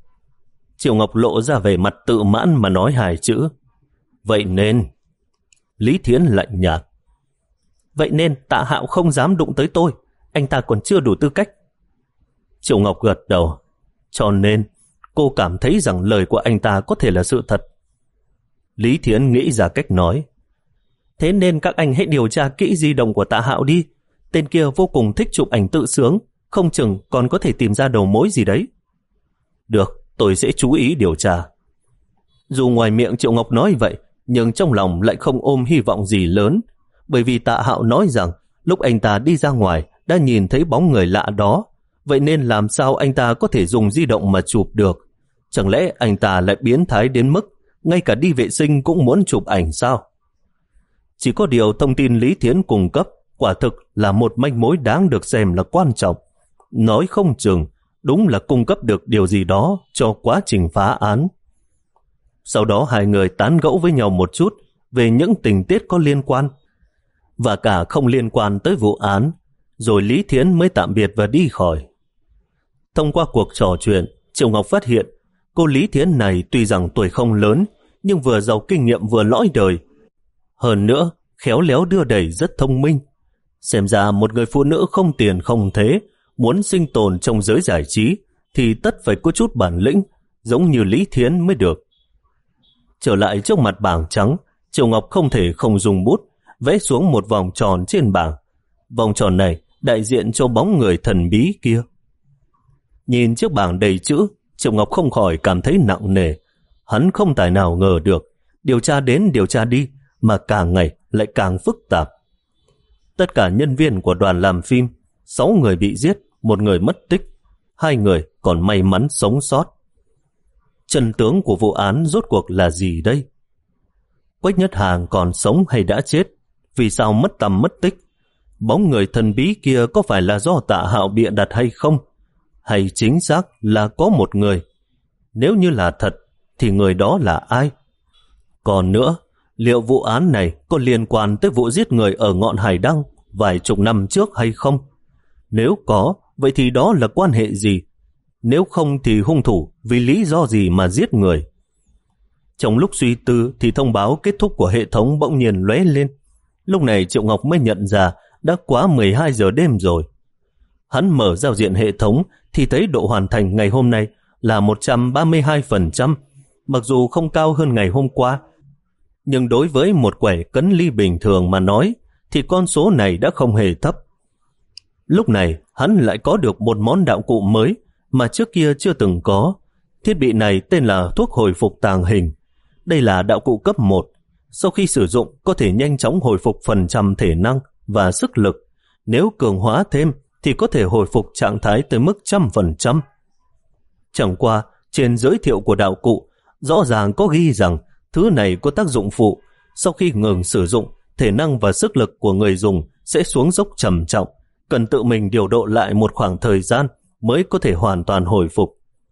Triệu Ngọc lộ ra vẻ mặt tự mãn mà nói hai chữ: Vậy nên... Lý Thiến lạnh nhạt: Vậy nên Tạ Hạo không dám đụng tới tôi, anh ta còn chưa đủ tư cách. Triệu Ngọc gật đầu: Cho nên cô cảm thấy rằng lời của anh ta có thể là sự thật. Lý Thiến nghĩ ra cách nói: Thế nên các anh hãy điều tra kỹ di động của Tạ Hạo đi. Tên kia vô cùng thích chụp ảnh tự sướng, không chừng còn có thể tìm ra đầu mối gì đấy. Được, tôi sẽ chú ý điều tra. Dù ngoài miệng Triệu Ngọc nói vậy, nhưng trong lòng lại không ôm hy vọng gì lớn, bởi vì Tạ Hạo nói rằng lúc anh ta đi ra ngoài đã nhìn thấy bóng người lạ đó, vậy nên làm sao anh ta có thể dùng di động mà chụp được? Chẳng lẽ anh ta lại biến thái đến mức ngay cả đi vệ sinh cũng muốn chụp ảnh sao? Chỉ có điều thông tin Lý Thiến cung cấp quả thực là một manh mối đáng được xem là quan trọng. Nói không chừng đúng là cung cấp được điều gì đó cho quá trình phá án. Sau đó hai người tán gẫu với nhau một chút về những tình tiết có liên quan và cả không liên quan tới vụ án, rồi Lý Thiến mới tạm biệt và đi khỏi. Thông qua cuộc trò chuyện, Triệu Ngọc phát hiện cô Lý Thiến này tuy rằng tuổi không lớn, nhưng vừa giàu kinh nghiệm vừa lõi đời. Hơn nữa, khéo léo đưa đẩy rất thông minh. Xem ra một người phụ nữ không tiền không thế, muốn sinh tồn trong giới giải trí thì tất phải có chút bản lĩnh, giống như Lý Thiến mới được. Trở lại trước mặt bảng trắng, Triệu Ngọc không thể không dùng bút vẽ xuống một vòng tròn trên bảng. Vòng tròn này đại diện cho bóng người thần bí kia. Nhìn chiếc bảng đầy chữ, Triệu Ngọc không khỏi cảm thấy nặng nề. Hắn không tài nào ngờ được, điều tra đến điều tra đi mà càng ngày lại càng phức tạp. Tất cả nhân viên của đoàn làm phim, sáu người bị giết, một người mất tích, hai người còn may mắn sống sót. Chân tướng của vụ án rốt cuộc là gì đây? Quách Nhất Hàng còn sống hay đã chết? Vì sao mất tăm mất tích? Bóng người thần bí kia có phải là do Tạ Hạo bịa đặt hay không? Hay chính xác là có một người? Nếu như là thật, thì người đó là ai? Còn nữa, liệu vụ án này có liên quan tới vụ giết người ở ngọn Hải Đăng vài chục năm trước hay không? Nếu có, vậy thì đó là quan hệ gì? Nếu không thì hung thủ vì lý do gì mà giết người? Trong lúc suy tư thì thông báo kết thúc của hệ thống bỗng nhiên lóe lên. Lúc này Triệu Ngọc mới nhận ra đã quá mười hai giờ đêm rồi. Hắn mở giao diện hệ thống thì thấy độ hoàn thành ngày hôm nay là một trăm ba mươi hai phần trăm, mặc dù không cao hơn ngày hôm qua. Nhưng đối với một quẻ cấn ly bình thường mà nói thì con số này đã không hề thấp. Lúc này hắn lại có được một món đạo cụ mới mà trước kia chưa từng có. Thiết bị này tên là thuốc hồi phục tàng hình. Đây là đạo cụ cấp một. Sau khi sử dụng có thể nhanh chóng hồi phục phần trăm thể năng và sức lực. Nếu cường hóa thêm thì có thể hồi phục trạng thái tới mức trăm phần trăm. Chẳng qua, trên giới thiệu của đạo cụ rõ ràng có ghi rằng thứ này có tác dụng phụ. Sau khi ngừng sử dụng, thể năng và sức lực của người dùng sẽ xuống dốc trầm trọng, cần tự mình điều độ lại một khoảng thời gian mới có thể hoàn toàn hồi phục.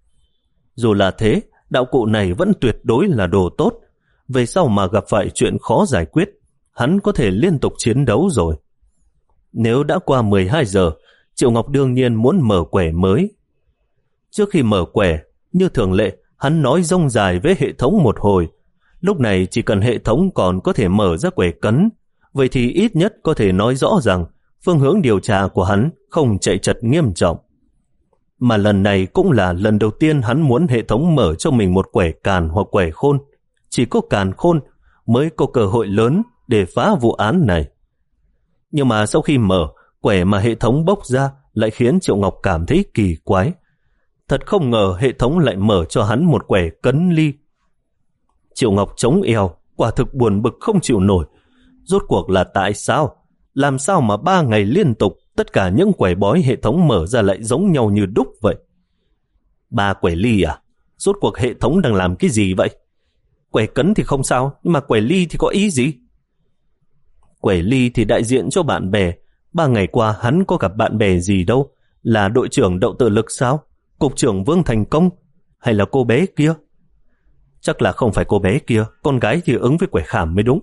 Dù là thế, đạo cụ này vẫn tuyệt đối là đồ tốt. Về sau mà gặp phải chuyện khó giải quyết, hắn có thể liên tục chiến đấu rồi. Nếu đã qua mười hai giờ, Triệu Ngọc đương nhiên muốn mở quẻ mới. Trước khi mở quẻ, như thường lệ, hắn nói rông dài với hệ thống một hồi. Lúc này chỉ cần hệ thống còn có thể mở ra quẻ cấn, vậy thì ít nhất có thể nói rõ rằng phương hướng điều tra của hắn không chạy trật nghiêm trọng. Mà lần này cũng là lần đầu tiên hắn muốn hệ thống mở cho mình một quẻ càn hoặc quẻ khôn. Chỉ có càn khôn mới có cơ hội lớn để phá vụ án này. Nhưng mà sau khi mở, quẻ mà hệ thống bốc ra lại khiến Triệu Ngọc cảm thấy kỳ quái. Thật không ngờ hệ thống lại mở cho hắn một quẻ cấn ly. Triệu Ngọc chống eo, quả thực buồn bực không chịu nổi. Rốt cuộc là tại sao? Làm sao mà ba ngày liên tục tất cả những quẻ bói hệ thống mở ra lại giống nhau như đúc vậy? Ba quẻ ly à? Rốt cuộc hệ thống đang làm cái gì vậy? Quẻ cấn thì không sao, nhưng mà quẻ ly thì có ý gì? Quẻ ly thì đại diện cho bạn bè. Ba ngày qua hắn có gặp bạn bè gì đâu. Là đội trưởng Đậu Tự Lực sao? Cục trưởng Vương Thành Công? Hay là cô bé kia? Chắc là không phải cô bé kia, con gái thì ứng với quẻ khảm mới đúng.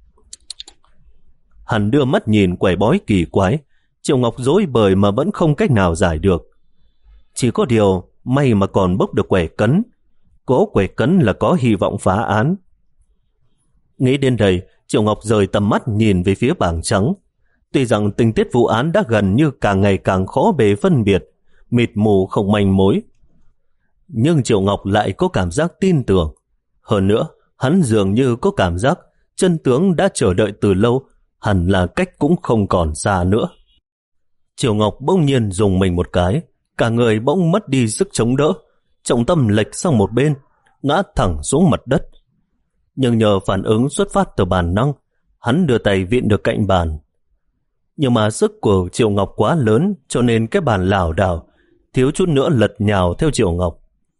Hắn đưa mắt nhìn quẻ bói kỳ quái. Triệu Ngọc rối bời mà vẫn không cách nào giải được. Chỉ có điều may mà còn bốc được quẻ cấn. Có quẻ cấn là có hy vọng phá án. Nghĩ đến đây, Triệu Ngọc rời tầm mắt nhìn về phía bảng trắng. Tuy rằng tình tiết vụ án đã gần như càng ngày càng khó bề phân biệt, mịt mù không manh mối, nhưng Triệu Ngọc lại có cảm giác tin tưởng. Hơn nữa, hắn dường như có cảm giác chân tướng đã chờ đợi từ lâu, hẳn là cách cũng không còn xa nữa. Triệu Ngọc bỗng nhiên dùng mình một cái, cả người bỗng mất đi sức chống đỡ, trọng tâm lệch sang một bên, ngã thẳng xuống mặt đất. Nhưng nhờ phản ứng xuất phát từ bản năng, hắn đưa tay viện được cạnh bàn. Nhưng mà sức của Triệu Ngọc quá lớn, cho nên cái bàn lảo đảo, thiếu chút nữa lật nhào theo Triệu Ngọc.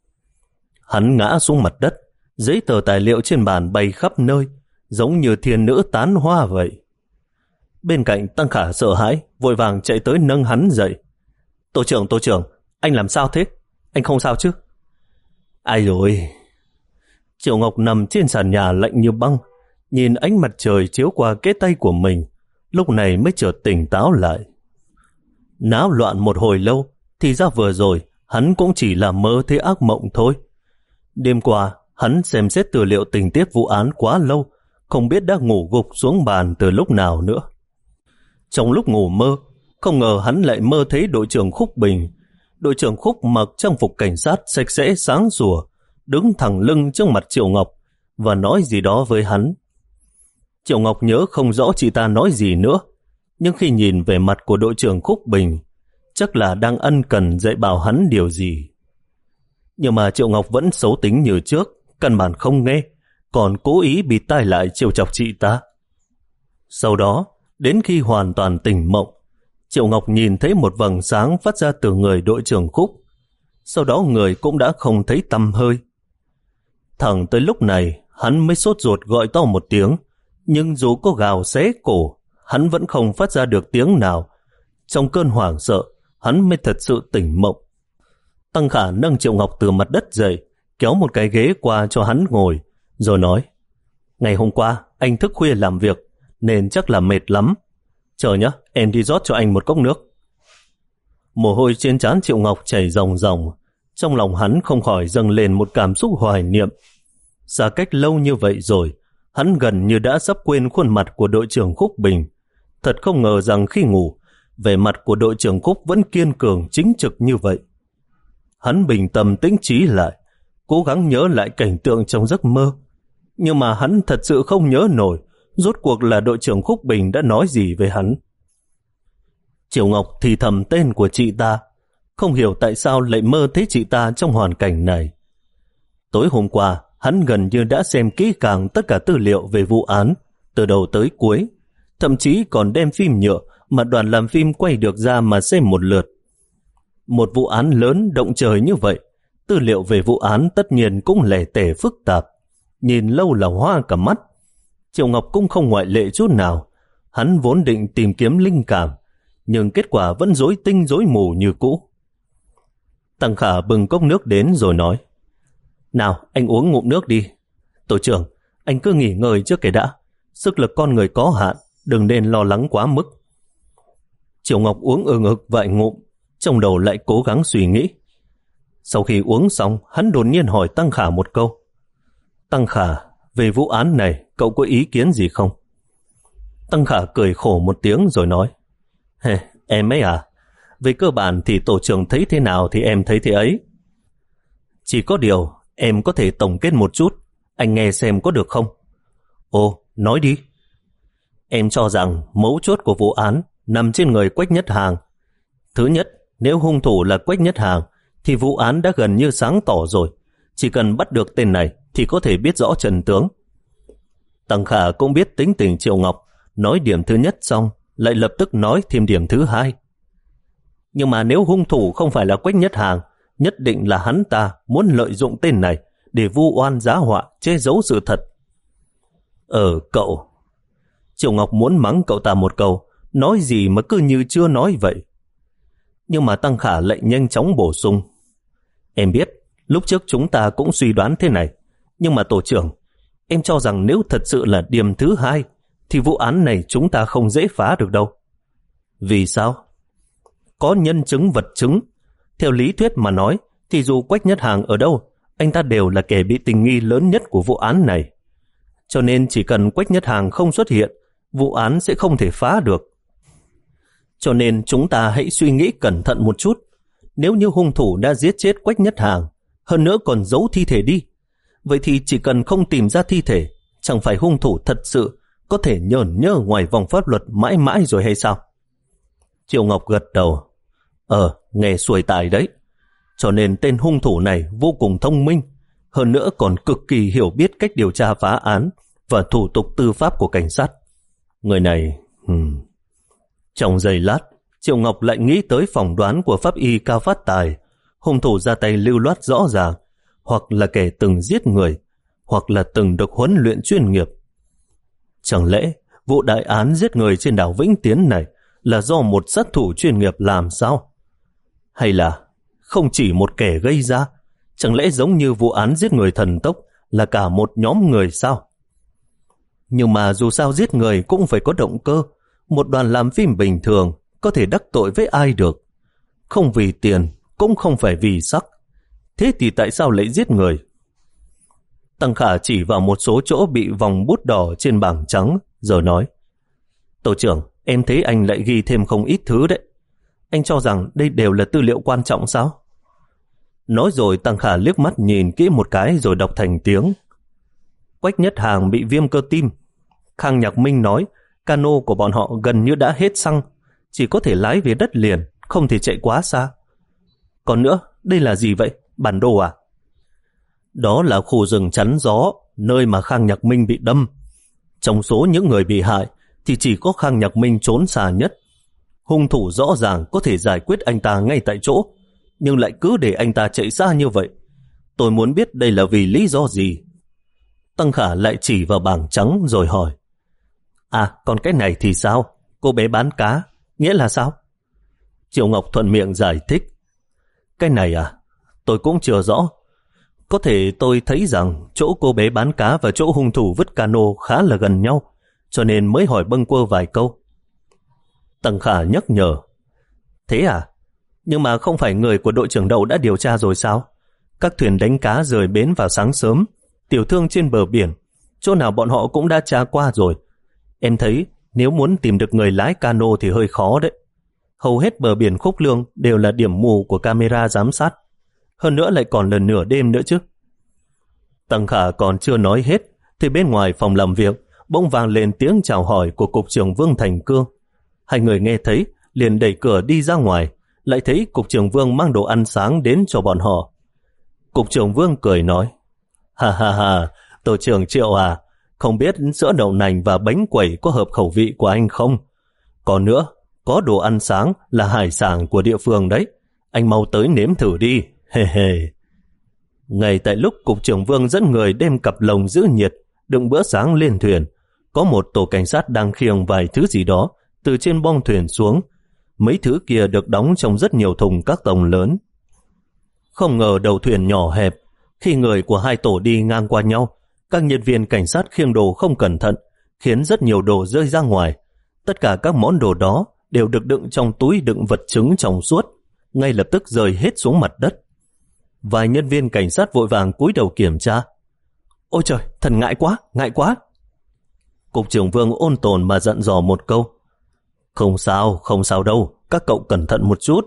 Hắn ngã xuống mặt đất, giấy tờ tài liệu trên bàn bay khắp nơi, giống như thiên nữ tán hoa vậy. Bên cạnh Tăng Khả sợ hãi, vội vàng chạy tới nâng hắn dậy. Tổ trưởng, tổ trưởng, anh làm sao thế? Anh không sao chứ? Ai rồi? Triệu Ngọc nằm trên sàn nhà lạnh như băng, nhìn ánh mặt trời chiếu qua cái tay của mình, lúc này mới chợt tỉnh táo lại. Náo loạn một hồi lâu, thì ra vừa rồi hắn cũng chỉ là mơ thấy ác mộng thôi. Đêm qua, hắn xem xét tư liệu tình tiết vụ án quá lâu, không biết đã ngủ gục xuống bàn từ lúc nào nữa. Trong lúc ngủ mơ, không ngờ hắn lại mơ thấy đội trưởng Khúc Bình. Đội trưởng Khúc mặc trang phục cảnh sát sạch sẽ sáng sủa, đứng thẳng lưng trước mặt Triệu Ngọc và nói gì đó với hắn. Triệu Ngọc nhớ không rõ chị ta nói gì nữa, nhưng khi nhìn về mặt của đội trưởng Khúc Bình, chắc là đang ân cần dạy bảo hắn điều gì. Nhưng mà Triệu Ngọc vẫn xấu tính như trước, căn bản không nghe, còn cố ý bịt tai lại trêu chọc chị ta. Sau đó, đến khi hoàn toàn tỉnh mộng, Triệu Ngọc nhìn thấy một vầng sáng phát ra từ người đội trưởng Khúc. Sau đó người cũng đã không thấy tăm hơi. Thẳng tới lúc này, hắn mới sốt ruột gọi to một tiếng, nhưng dù có gào xé cổ, hắn vẫn không phát ra được tiếng nào. Trong cơn hoảng sợ, hắn mới thật sự tỉnh mộng. Tăng Khả nâng Triệu Ngọc từ mặt đất dậy, kéo một cái ghế qua cho hắn ngồi, rồi nói: Ngày hôm qua, anh thức khuya làm việc, nên chắc là mệt lắm. Chờ nhé, em đi rót cho anh một cốc nước. Mồ hôi trên trán Triệu Ngọc chảy ròng ròng, trong lòng hắn không khỏi dâng lên một cảm xúc hoài niệm. Xa cách lâu như vậy rồi, hắn gần như đã sắp quên khuôn mặt của đội trưởng Khúc Bình. Thật không ngờ rằng khi ngủ, vẻ mặt của đội trưởng Khúc vẫn kiên cường chính trực như vậy. Hắn bình tâm tĩnh trí lại, cố gắng nhớ lại cảnh tượng trong giấc mơ. Nhưng mà hắn thật sự không nhớ nổi rốt cuộc là đội trưởng Khúc Bình đã nói gì với hắn. Triệu Ngọc thì thầm tên của chị ta, không hiểu tại sao lại mơ thấy chị ta trong hoàn cảnh này. Tối hôm qua, hắn gần như đã xem kỹ càng tất cả tư liệu về vụ án, từ đầu tới cuối, thậm chí còn đem phim nhựa mà đoàn làm phim quay được ra mà xem một lượt. Một vụ án lớn động trời như vậy, tư liệu về vụ án tất nhiên cũng lẻ tẻ phức tạp, nhìn lâu là hoa cả mắt. Triệu Ngọc cũng không ngoại lệ chút nào. Hắn vốn định tìm kiếm linh cảm, nhưng kết quả vẫn rối tinh rối mù như cũ. Tăng Khả bưng cốc nước đến rồi nói: Nào, anh uống ngụm nước đi. Tổ trưởng, anh cứ nghỉ ngơi trước cái đã. Sức lực con người có hạn, đừng nên lo lắng quá mức. Triệu Ngọc uống ừng ực vài ngụm, trong đầu lại cố gắng suy nghĩ. Sau khi uống xong, hắn đột nhiên hỏi Tăng Khả một câu. Tăng Khả, về vụ án này, cậu có ý kiến gì không? Tăng Khả cười khổ một tiếng rồi nói. Hey, em ấy à, về cơ bản thì tổ trưởng thấy thế nào thì em thấy thế ấy. Chỉ có điều, em có thể tổng kết một chút, anh nghe xem có được không? Ồ, nói đi. Em cho rằng mấu chốt của vụ án nằm trên người Quách Nhất Hàng. Thứ nhất, nếu hung thủ là Quách Nhất Hàng, thì vụ án đã gần như sáng tỏ rồi. Chỉ cần bắt được tên này thì có thể biết rõ trần tướng. Tăng Khả cũng biết tính tình Triệu Ngọc, nói điểm thứ nhất xong, lại lập tức nói thêm điểm thứ hai. Nhưng mà nếu hung thủ không phải là Quách Nhất Hàng, nhất định là hắn ta muốn lợi dụng tên này để vu oan giá họa, che giấu sự thật. Ờ, cậu... Triệu Ngọc muốn mắng cậu ta một câu, nói gì mà cứ như chưa nói vậy. Nhưng mà Tăng Khả lại nhanh chóng bổ sung. Em biết, lúc trước chúng ta cũng suy đoán thế này, nhưng mà tổ trưởng, em cho rằng nếu thật sự là điểm thứ hai, thì vụ án này chúng ta không dễ phá được đâu. Vì sao? Có nhân chứng vật chứng. Theo lý thuyết mà nói, thì dù Quách Nhất Hàng ở đâu, anh ta đều là kẻ bị tình nghi lớn nhất của vụ án này. Cho nên chỉ cần Quách Nhất Hàng không xuất hiện, vụ án sẽ không thể phá được. Cho nên chúng ta hãy suy nghĩ cẩn thận một chút. Nếu như hung thủ đã giết chết Quách Nhất Hàng, hơn nữa còn giấu thi thể đi, vậy thì chỉ cần không tìm ra thi thể, chẳng phải hung thủ thật sự có thể nhởn nhơ ngoài vòng pháp luật mãi mãi rồi hay sao? Triệu Ngọc gật đầu. Ờ, nghe xuôi tài đấy. Cho nên tên hung thủ này vô cùng thông minh, hơn nữa còn cực kỳ hiểu biết cách điều tra phá án và thủ tục tư pháp của cảnh sát. Người này... Hmm. Trong giây lát, Triệu Ngọc lại nghĩ tới phỏng đoán của pháp y Cao Phát Tài. Hung thủ ra tay lưu loát rõ ràng, hoặc là kẻ từng giết người, hoặc là từng được huấn luyện chuyên nghiệp. Chẳng lẽ vụ đại án giết người trên đảo Vĩnh Tiến này là do một sát thủ chuyên nghiệp làm sao? Hay là không chỉ một kẻ gây ra, chẳng lẽ giống như vụ án giết người thần tốc là cả một nhóm người sao? Nhưng mà dù sao giết người cũng phải có động cơ. Một đoàn làm phim bình thường có thể đắc tội với ai được? Không vì tiền, cũng không phải vì sắc. Thế thì tại sao lại giết người? Tăng Khả chỉ vào một số chỗ bị vòng bút đỏ trên bảng trắng, rồi nói. Tổ trưởng, em thấy anh lại ghi thêm không ít thứ đấy. Anh cho rằng đây đều là tư liệu quan trọng sao? Nói rồi Tăng Khả liếc mắt nhìn kỹ một cái rồi đọc thành tiếng. Quách Nhất Hàng bị viêm cơ tim. Khang Nhạc Minh nói cano của bọn họ gần như đã hết xăng, chỉ có thể lái về đất liền, không thể chạy quá xa. Còn nữa, đây là gì vậy? Bản đồ à? Đó là khu rừng chắn gió, nơi mà Khang Nhạc Minh bị đâm. Trong số những người bị hại, thì chỉ có Khang Nhạc Minh trốn xa nhất. Hung thủ rõ ràng có thể giải quyết anh ta ngay tại chỗ, nhưng lại cứ để anh ta chạy xa như vậy. Tôi muốn biết đây là vì lý do gì. Tăng Khả lại chỉ vào bảng trắng rồi hỏi. À, còn cái này thì sao? Cô bé bán cá, nghĩa là sao? Triệu Ngọc thuận miệng giải thích. Cái này à? Tôi cũng chưa rõ. Có thể tôi thấy rằng chỗ cô bé bán cá và chỗ hung thủ vứt cano khá là gần nhau, cho nên mới hỏi bâng quơ vài câu. Tăng Khả nhắc nhở. Thế à? Nhưng mà không phải người của đội trưởng Đậu đã điều tra rồi sao? Các thuyền đánh cá rời bến vào sáng sớm, tiểu thương trên bờ biển, chỗ nào bọn họ cũng đã tra qua rồi. Em thấy nếu muốn tìm được người lái cano thì hơi khó đấy. Hầu hết bờ biển Khúc Lương đều là điểm mù của camera giám sát. Hơn nữa lại còn là nửa đêm nữa chứ. Tăng Khả còn chưa nói hết thì bên ngoài phòng làm việc bỗng vang lên tiếng chào hỏi của cục trưởng Vương Thành Cương. Hai người nghe thấy liền đẩy cửa đi ra ngoài, lại thấy cục trưởng Vương mang đồ ăn sáng đến cho bọn họ. Cục trưởng Vương cười nói. Ha ha ha, tổ trưởng Triệu à, không biết sữa đậu nành và bánh quẩy có hợp khẩu vị của anh không? Còn nữa, có đồ ăn sáng là hải sản của địa phương đấy. Anh mau tới nếm thử đi. Hề hề. Ngay tại lúc cục trưởng Vương dẫn người đem cặp lồng giữ nhiệt đựng bữa sáng lên thuyền, có một tổ cảnh sát đang khiêng vài thứ gì đó từ trên bong thuyền xuống. Mấy thứ kia được đóng trong rất nhiều thùng các tông lớn. Không ngờ đầu thuyền nhỏ hẹp, khi người của hai tổ đi ngang qua nhau, các nhân viên cảnh sát khiêng đồ không cẩn thận, khiến rất nhiều đồ rơi ra ngoài. Tất cả các món đồ đó đều được đựng trong túi đựng vật chứng trong suốt, ngay lập tức rơi hết xuống mặt đất. Vài nhân viên cảnh sát vội vàng cúi đầu kiểm tra. Ôi trời, thần ngại quá, ngại quá. Cục trưởng Vương ôn tồn mà dặn dò một câu. Không sao, không sao đâu, các cậu cẩn thận một chút.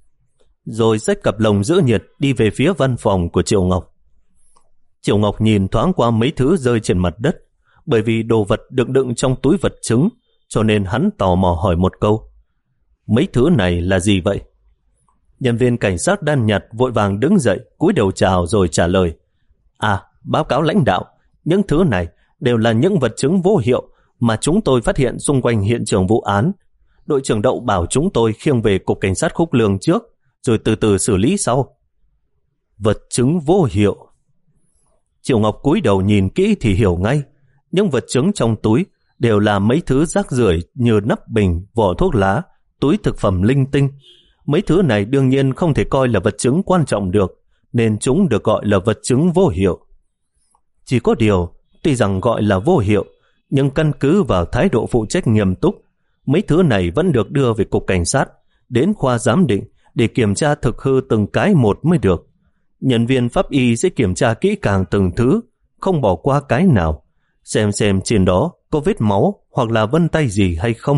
Rồi xách cặp lồng giữ nhiệt đi về phía văn phòng của Triệu Ngọc. Triệu Ngọc nhìn thoáng qua mấy thứ rơi trên mặt đất, bởi vì đồ vật được đựng trong túi vật chứng, cho nên hắn tò mò hỏi một câu. Mấy thứ này là gì vậy? Nhân viên cảnh sát đan nhạt vội vàng đứng dậy, cúi đầu chào rồi trả lời. À, báo cáo lãnh đạo, những thứ này đều là những vật chứng vô hiệu mà chúng tôi phát hiện xung quanh hiện trường vụ án. Đội trưởng Đậu bảo chúng tôi khiêng về cục cảnh sát Khúc Lương trước, rồi từ từ xử lý sau. Vật chứng vô hiệu. Triệu Ngọc cúi đầu nhìn kỹ thì hiểu ngay. Những vật chứng trong túi đều là mấy thứ rác rưởi như nắp bình, vỏ thuốc lá, túi thực phẩm linh tinh. Mấy thứ này đương nhiên không thể coi là vật chứng quan trọng được, nên chúng được gọi là vật chứng vô hiệu. Chỉ có điều, tuy rằng gọi là vô hiệu, nhưng căn cứ vào thái độ phụ trách nghiêm túc, mấy thứ này vẫn được đưa về cục cảnh sát, đến khoa giám định để kiểm tra thực hư từng cái một mới được. Nhân viên pháp y sẽ kiểm tra kỹ càng từng thứ, không bỏ qua cái nào, xem xem trên đó có vết máu hoặc là vân tay gì hay không.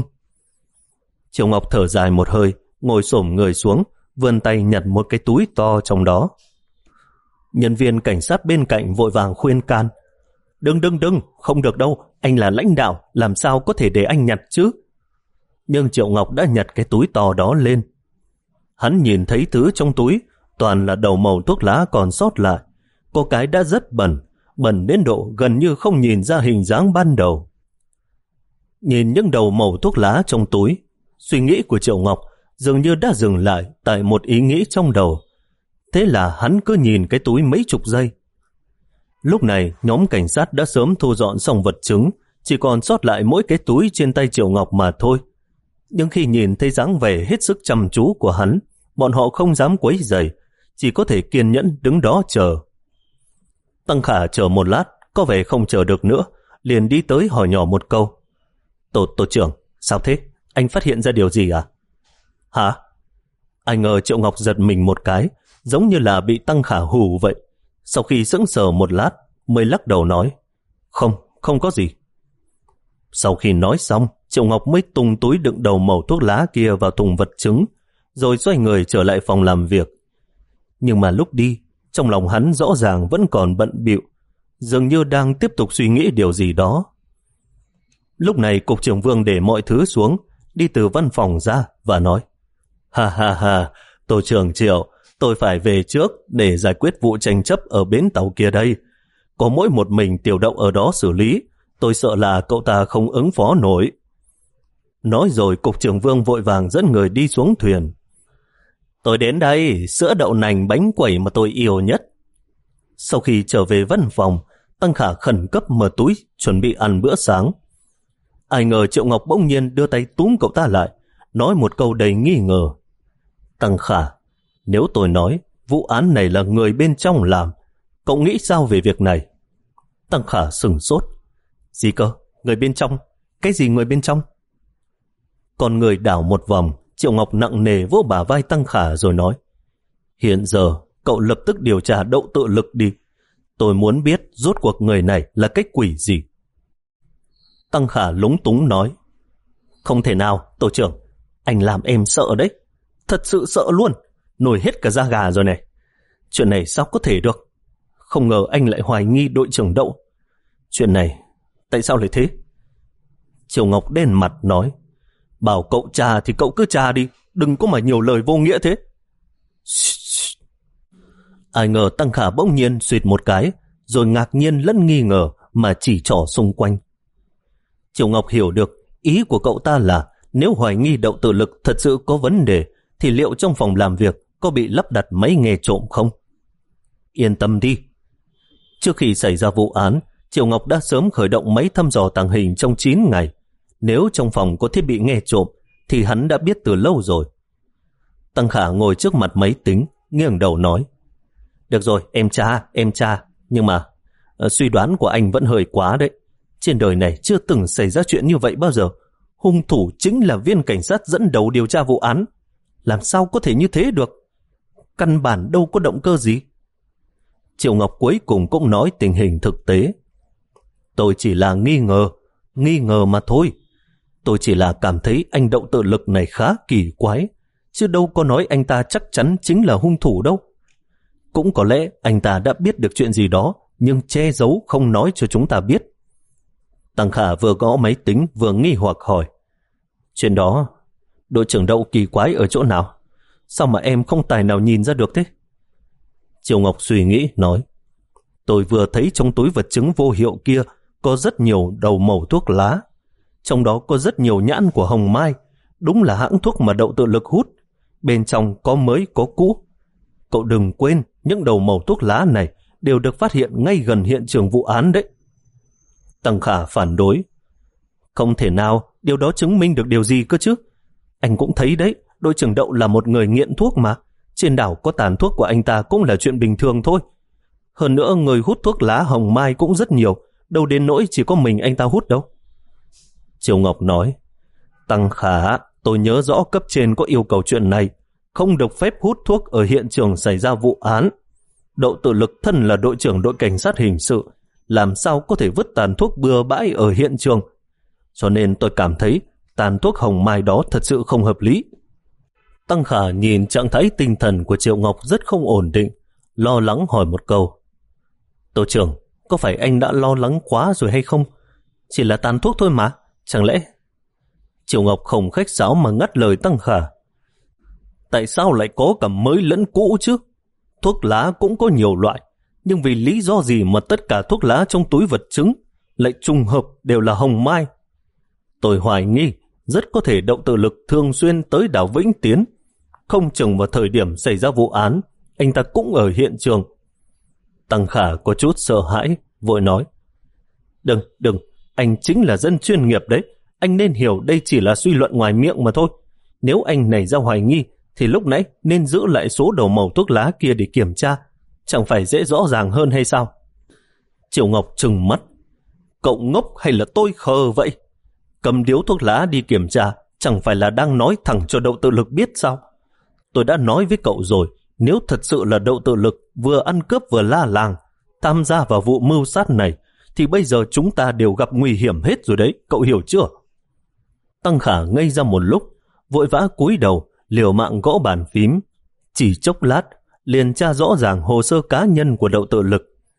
Triệu Ngọc thở dài một hơi, ngồi xổm người xuống, vươn tay nhặt một cái túi to trong đó. Nhân viên cảnh sát bên cạnh vội vàng khuyên can. Đừng đừng đừng, không được đâu, anh là lãnh đạo, làm sao có thể để anh nhặt chứ? Nhưng Triệu Ngọc đã nhặt cái túi to đó lên. Hắn nhìn thấy thứ trong túi, toàn là đầu mẩu thuốc lá còn sót lại. Có cái đã rất bẩn, bẩn đến độ gần như không nhìn ra hình dáng ban đầu. Nhìn những đầu mẩu thuốc lá trong túi, suy nghĩ của Triệu Ngọc dường như đã dừng lại tại một ý nghĩ trong đầu. Thế là hắn cứ nhìn cái túi mấy chục giây. Lúc này, nhóm cảnh sát đã sớm thu dọn xong vật chứng, chỉ còn sót lại mỗi cái túi trên tay Triệu Ngọc mà thôi. Nhưng khi nhìn thấy dáng vẻ hết sức chăm chú của hắn, bọn họ không dám quấy rầy, chỉ có thể kiên nhẫn đứng đó chờ. Tăng Khả chờ một lát, có vẻ không chờ được nữa, liền đi tới hỏi nhỏ một câu. Tổ, tổ trưởng, sao thế? Anh phát hiện ra điều gì à? Hả? Anh ngờ Triệu Ngọc giật mình một cái, giống như là bị Tăng Khả hù vậy. Sau khi sững sờ một lát, mới lắc đầu nói. Không, không có gì. Sau khi nói xong, Triệu Ngọc mới tung túi đựng đầu mẩu thuốc lá kia vào thùng vật chứng, rồi xoay người trở lại phòng làm việc. Nhưng mà lúc đi, trong lòng hắn rõ ràng vẫn còn bận bịu, dường như đang tiếp tục suy nghĩ điều gì đó. Lúc này cục trưởng Vương để mọi thứ xuống, đi từ văn phòng ra và nói. Ha ha ha, tổ trưởng Triệu, tôi phải về trước để giải quyết vụ tranh chấp ở bến tàu kia đây. Có mỗi một mình Tiểu Đậu ở đó xử lý, tôi sợ là cậu ta không ứng phó nổi. Nói rồi cục trưởng Vương vội vàng dẫn người đi xuống thuyền. Tôi đến đây, sữa đậu nành bánh quẩy mà tôi yêu nhất. Sau khi trở về văn phòng, Tăng Khả khẩn cấp mở túi chuẩn bị ăn bữa sáng. Ai ngờ Triệu Ngọc bỗng nhiên đưa tay túm cậu ta lại, nói một câu đầy nghi ngờ. Tăng Khả, nếu tôi nói vụ án này là người bên trong làm, cậu nghĩ sao về việc này? Tăng Khả sửng sốt. Gì cơ? Người bên trong? Cái gì người bên trong? Còn người đảo một vòng, Triệu Ngọc nặng nề vỗ bả vai Tăng Khả rồi nói. Hiện giờ, cậu lập tức điều tra Đậu Tự Lực đi. Tôi muốn biết rốt cuộc người này là cái quỷ gì. Tăng Khả lúng túng nói. Không thể nào, tổ trưởng. Anh làm em sợ đấy. Thật sự sợ luôn. Nổi hết cả da gà rồi này. Chuyện này sao có thể được? Không ngờ anh lại hoài nghi đội trưởng Đậu. Chuyện này, tại sao lại thế? Triệu Ngọc đen mặt nói. Bảo cậu tra thì cậu cứ tra đi, đừng có mà nhiều lời vô nghĩa thế. Ai ngờ Tăng Khả bỗng nhiên suyệt một cái, rồi ngạc nhiên lẫn nghi ngờ mà chỉ trỏ xung quanh. Triệu Ngọc hiểu được ý của cậu ta là nếu hoài nghi Đậu Tự Lực thật sự có vấn đề, thì liệu trong phòng làm việc có bị lắp đặt máy nghe trộm không? Yên tâm đi. Trước khi xảy ra vụ án, Triệu Ngọc đã sớm khởi động máy thăm dò tàng hình trong chín ngày. Nếu trong phòng có thiết bị nghe trộm, thì hắn đã biết từ lâu rồi. Tăng Khả ngồi trước mặt máy tính, nghiêng đầu nói. Được rồi, em tra, em tra. Nhưng mà, suy đoán của anh vẫn hơi quá đấy. Trên đời này chưa từng xảy ra chuyện như vậy bao giờ. hung thủ chính là viên cảnh sát dẫn đầu điều tra vụ án. Làm sao có thể như thế được? Căn bản đâu có động cơ gì. Triệu Ngọc cuối cùng cũng nói tình hình thực tế. Tôi chỉ là nghi ngờ, nghi ngờ mà thôi. Tôi chỉ là cảm thấy anh Đậu Tự Lực này khá kỳ quái, chứ đâu có nói anh ta chắc chắn chính là hung thủ đâu. Cũng có lẽ anh ta đã biết được chuyện gì đó, nhưng che giấu không nói cho chúng ta biết. Tăng Khả vừa gõ máy tính vừa nghi hoặc hỏi. Chuyện đó, đội trưởng Đậu kỳ quái ở chỗ nào? Sao mà em không tài nào nhìn ra được thế? Triệu Ngọc suy nghĩ nói. Tôi vừa thấy trong túi vật chứng vô hiệu kia có rất nhiều đầu mẩu thuốc lá. Trong đó có rất nhiều nhãn của Hồng Mai. Đúng là hãng thuốc mà Đậu Tự Lực hút. Bên trong có mới có cũ. Cậu đừng quên, những đầu mẩu thuốc lá này đều được phát hiện ngay gần hiện trường vụ án đấy. Tăng Khả phản đối. Không thể nào, điều đó chứng minh được điều gì cơ chứ? Anh cũng thấy đấy, đội trưởng Đậu là một người nghiện thuốc mà. Trên đảo có tàn thuốc của anh ta cũng là chuyện bình thường thôi. Hơn nữa người hút thuốc lá Hồng Mai cũng rất nhiều, đâu đến nỗi chỉ có mình anh ta hút đâu. Triều Ngọc nói. Tăng Khả, tôi nhớ rõ cấp trên có yêu cầu chuyện này, không được phép hút thuốc ở hiện trường xảy ra vụ án. Đậu Tự Lực thân là đội trưởng đội cảnh sát hình sự, làm sao có thể vứt tàn thuốc bừa bãi ở hiện trường. Cho nên tôi cảm thấy tàn thuốc Hồng Mai đó thật sự không hợp lý. Tăng Khả nhìn trạng thái tinh thần của Triệu Ngọc rất không ổn định, lo lắng hỏi một câu. Tổ trưởng, có phải anh đã lo lắng quá rồi hay không? Chỉ là tàn thuốc thôi mà, chẳng lẽ... Triệu Ngọc không khách sáo mà ngắt lời Tăng Khả. Tại sao lại có cả mới lẫn cũ chứ? Thuốc lá cũng có nhiều loại, nhưng vì lý do gì mà tất cả thuốc lá trong túi vật chứng lại trùng hợp đều là Hồng Mai? Tôi hoài nghi rất có thể Đậu Tự Lực thường xuyên tới đảo Vĩnh Tiến. Không chừng vào thời điểm xảy ra vụ án, anh ta cũng ở hiện trường. Tăng Khả có chút sợ hãi, vội nói. Đừng, đừng, anh chính là dân chuyên nghiệp đấy. Anh nên hiểu đây chỉ là suy luận ngoài miệng mà thôi. Nếu anh nảy ra hoài nghi, thì lúc nãy nên giữ lại số đầu mẩu thuốc lá kia để kiểm tra. Chẳng phải dễ rõ ràng hơn hay sao? Triệu Ngọc trừng mắt. Cậu ngốc hay là tôi khờ vậy? Cầm điếu thuốc lá đi kiểm tra, chẳng phải là đang nói thẳng cho Đậu Tự Lực biết sao? Tôi đã nói với cậu rồi, nếu thật sự là Đậu Tự Lực vừa ăn cướp vừa la làng, tham gia vào vụ mưu sát này, thì bây giờ chúng ta đều gặp nguy hiểm hết rồi đấy, cậu hiểu chưa? Tăng Khả ngây ra một lúc, vội vã cúi đầu, liều mạng gõ bàn phím. Chỉ chốc lát, liền tra rõ ràng hồ sơ cá nhân của Đậu Tự Lực.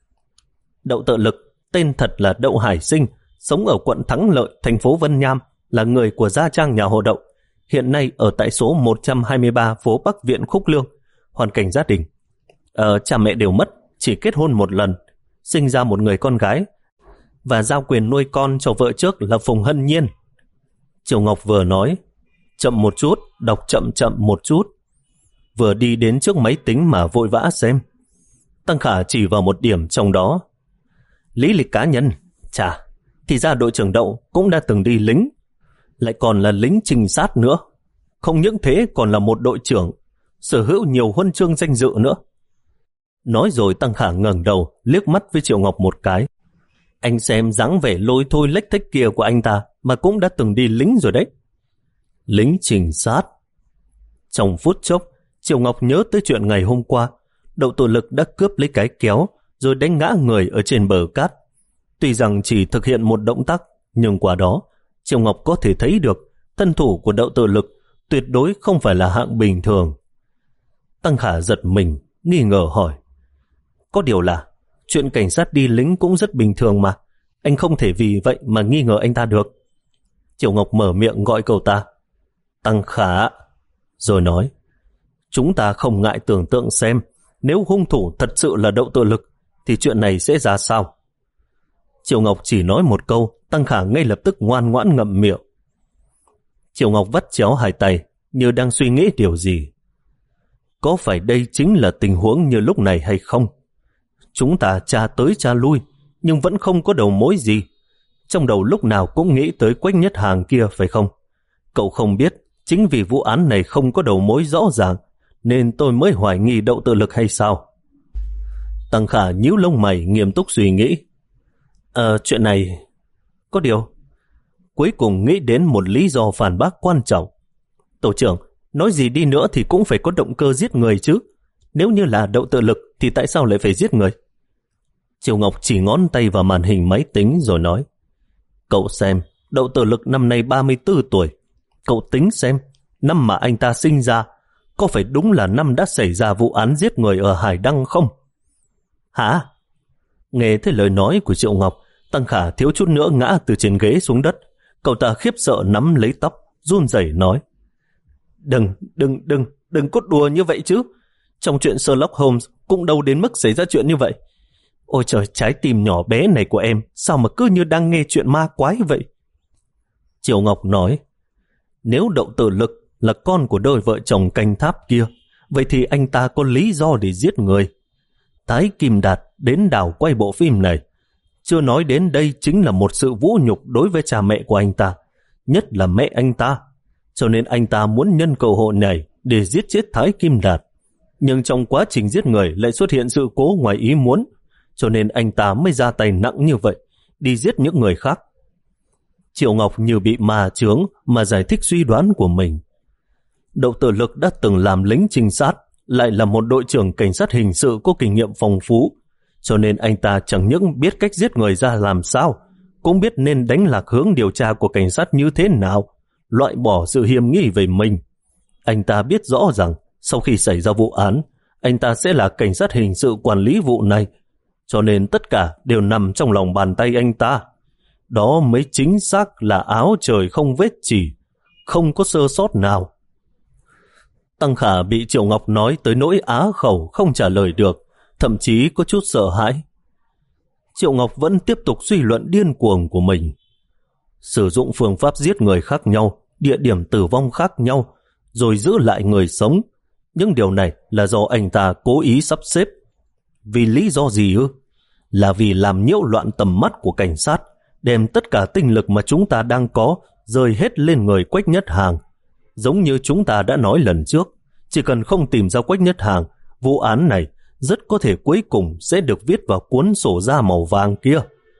Đậu Tự Lực, tên thật là Đậu Hải Sinh, sống ở quận Thắng Lợi, thành phố Vân Nham, là người của gia trang nhà họ Đậu. Hiện nay ở tại số một trăm hai mươi ba phố Bắc Viện Khúc Lương. Hoàn cảnh gia đình. Ờ, cha mẹ đều mất, chỉ kết hôn một lần, sinh ra một người con gái, và giao quyền nuôi con cho vợ trước là Phùng Hân Nhiên. Triệu Ngọc vừa nói, chậm một chút, đọc chậm chậm một chút. Vừa đi đến trước máy tính mà vội vã xem. Tăng Khả chỉ vào một điểm trong đó. Lý lịch cá nhân. Chà, thì ra đội trưởng Đậu cũng đã từng đi lính, lại còn là lính trinh sát nữa. Không những thế còn là một đội trưởng, sở hữu nhiều huân chương danh dự nữa. Nói rồi Tăng Khả ngẩng đầu, liếc mắt với Triệu Ngọc một cái. Anh xem dáng vẻ lôi thôi lếch thếch kia của anh ta mà cũng đã từng đi lính rồi đấy. Lính trinh sát. Trong phút chốc, Triệu Ngọc nhớ tới chuyện ngày hôm qua, Đậu Tự Lực đã cướp lấy cái kéo rồi đánh ngã người ở trên bờ cát. Tuy rằng chỉ thực hiện một động tác, nhưng qua đó Triệu Ngọc có thể thấy được thân thủ của Đậu Tự Lực tuyệt đối không phải là hạng bình thường. Tăng Khả giật mình, nghi ngờ hỏi. Có điều là chuyện cảnh sát đi lính cũng rất bình thường mà, anh không thể vì vậy mà nghi ngờ anh ta được. Triệu Ngọc mở miệng gọi cậu ta. Tăng Khả. Rồi nói, chúng ta không ngại tưởng tượng xem, nếu hung thủ thật sự là Đậu Tự Lực thì chuyện này sẽ ra sao. Triệu Ngọc chỉ nói một câu, Tăng Khả ngay lập tức ngoan ngoãn ngậm miệng. Triệu Ngọc vắt chéo hai tay, như đang suy nghĩ điều gì. Có phải đây chính là tình huống như lúc này hay không? Chúng ta tra tới tra lui, nhưng vẫn không có đầu mối gì. Trong đầu lúc nào cũng nghĩ tới Quách Nhất Hàng kia phải không? Cậu không biết, chính vì vụ án này không có đầu mối rõ ràng, nên tôi mới hoài nghi Đậu Tự Lực hay sao? Tăng Khả nhíu lông mày nghiêm túc suy nghĩ. Ờ, chuyện này... Có điều, cuối cùng nghĩ đến một lý do phản bác quan trọng. Tổ trưởng, nói gì đi nữa thì cũng phải có động cơ giết người chứ. Nếu như là Đậu Tự Lực thì tại sao lại phải giết người? Triệu Ngọc chỉ ngón tay vào màn hình máy tính rồi nói, cậu xem, Đậu Tự Lực năm nay ba mươi tư tuổi. Cậu tính xem, năm mà anh ta sinh ra, có phải đúng là năm đã xảy ra vụ án giết người ở Hải Đăng không? Hả? Nghe thấy lời nói của Triệu Ngọc, Tăng Khả thiếu chút nữa ngã từ trên ghế xuống đất. Cậu ta khiếp sợ nắm lấy tóc, run rẩy nói, Đừng, đừng, đừng, đừng có đùa như vậy chứ. Trong chuyện Sherlock Holmes cũng đâu đến mức xảy ra chuyện như vậy. Ôi trời, trái tim nhỏ bé này của em sao mà cứ như đang nghe chuyện ma quái vậy? Triệu Ngọc nói, nếu Đậu Tự Lực là con của đôi vợ chồng canh tháp kia, vậy thì anh ta có lý do để giết người. Thái Kim Đạt đến đảo quay bộ phim này, chưa nói đến đây chính là một sự vũ nhục đối với cha mẹ của anh ta, nhất là mẹ anh ta. Cho nên anh ta muốn nhân cơ hội này để giết chết Thái Kim Đạt. Nhưng trong quá trình giết người lại xuất hiện sự cố ngoài ý muốn, cho nên anh ta mới ra tay nặng như vậy, đi giết những người khác. Triệu Ngọc như bị ma chướng mà giải thích suy đoán của mình. Đậu Tự Lực đã từng làm lính trinh sát, lại là một đội trưởng cảnh sát hình sự có kinh nghiệm phong phú, cho nên anh ta chẳng những biết cách giết người ra làm sao, cũng biết nên đánh lạc hướng điều tra của cảnh sát như thế nào, loại bỏ sự hiềm nghi về mình. Anh ta biết rõ rằng sau khi xảy ra vụ án, anh ta sẽ là cảnh sát hình sự quản lý vụ này, cho nên tất cả đều nằm trong lòng bàn tay anh ta. Đó mới chính xác là áo trời không vết chỉ, không có sơ sót nào. Tăng Khả bị Triệu Ngọc nói tới nỗi á khẩu không trả lời được, thậm chí có chút sợ hãi. Triệu Ngọc vẫn tiếp tục suy luận điên cuồng của mình. Sử dụng phương pháp giết người khác nhau, địa điểm tử vong khác nhau, rồi giữ lại người sống. Nhưng điều này là do anh ta cố ý sắp xếp. Vì lý do gì ư? Là vì làm nhiễu loạn tầm mắt của cảnh sát, đem tất cả tinh lực mà chúng ta đang có rơi hết lên người Quách Nhất Hàng. Giống như chúng ta đã nói lần trước, chỉ cần không tìm ra Quách Nhất Hàng, vụ án này rất có thể cuối cùng sẽ được viết vào cuốn sổ da màu vàng kia.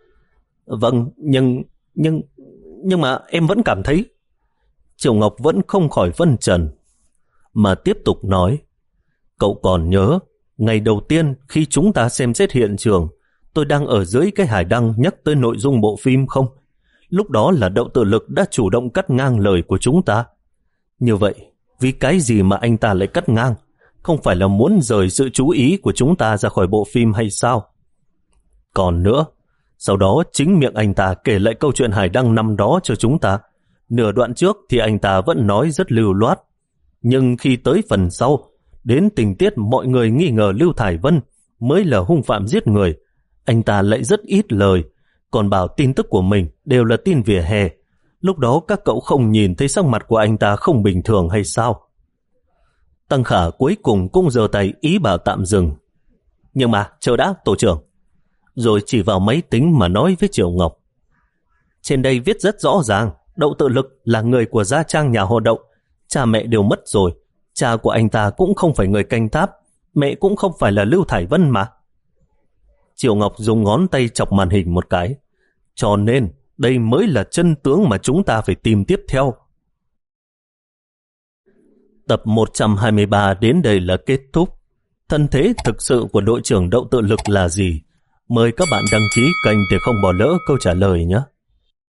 Vâng, nhưng, nhưng, nhưng mà em vẫn cảm thấy... Triệu Ngọc vẫn không khỏi phân trần, mà tiếp tục nói, cậu còn nhớ, ngày đầu tiên khi chúng ta xem xét hiện trường, tôi đang ở dưới cái hải đăng nhắc tới nội dung bộ phim không? Lúc đó là Đậu Tự Lực đã chủ động cắt ngang lời của chúng ta. Như vậy, vì cái gì mà anh ta lại cắt ngang? Không phải là muốn rời sự chú ý của chúng ta ra khỏi bộ phim hay sao? Còn nữa, sau đó chính miệng anh ta kể lại câu chuyện hải đăng năm đó cho chúng ta. Nửa đoạn trước thì anh ta vẫn nói rất lưu loát, nhưng khi tới phần sau, đến tình tiết mọi người nghi ngờ Lưu Thải Vân mới là hung phạm giết người, anh ta lại rất ít lời, còn bảo tin tức của mình đều là tin vỉa hè. Lúc đó các cậu không nhìn thấy sắc mặt của anh ta không bình thường hay sao? Tăng Khả cuối cùng cũng giơ tay ý bảo tạm dừng. Nhưng mà chờ đã, tổ trưởng. Rồi chỉ vào máy tính mà nói với Triệu Ngọc. Trên đây viết rất rõ ràng, Đậu Tự Lực là người của gia trang nhà họ Đậu. Cha mẹ đều mất rồi, cha của anh ta cũng không phải người canh tháp, mẹ cũng không phải là Lưu Thải Vân mà. Triệu Ngọc dùng ngón tay chọc màn hình một cái. Cho nên đây mới là chân tướng mà chúng ta phải tìm tiếp theo. Tập một trăm hai mươi ba đến đây là kết thúc. Thân thế thực sự của đội trưởng Đậu Tự Lực là gì? Mời các bạn đăng ký kênh để không bỏ lỡ câu trả lời nhé.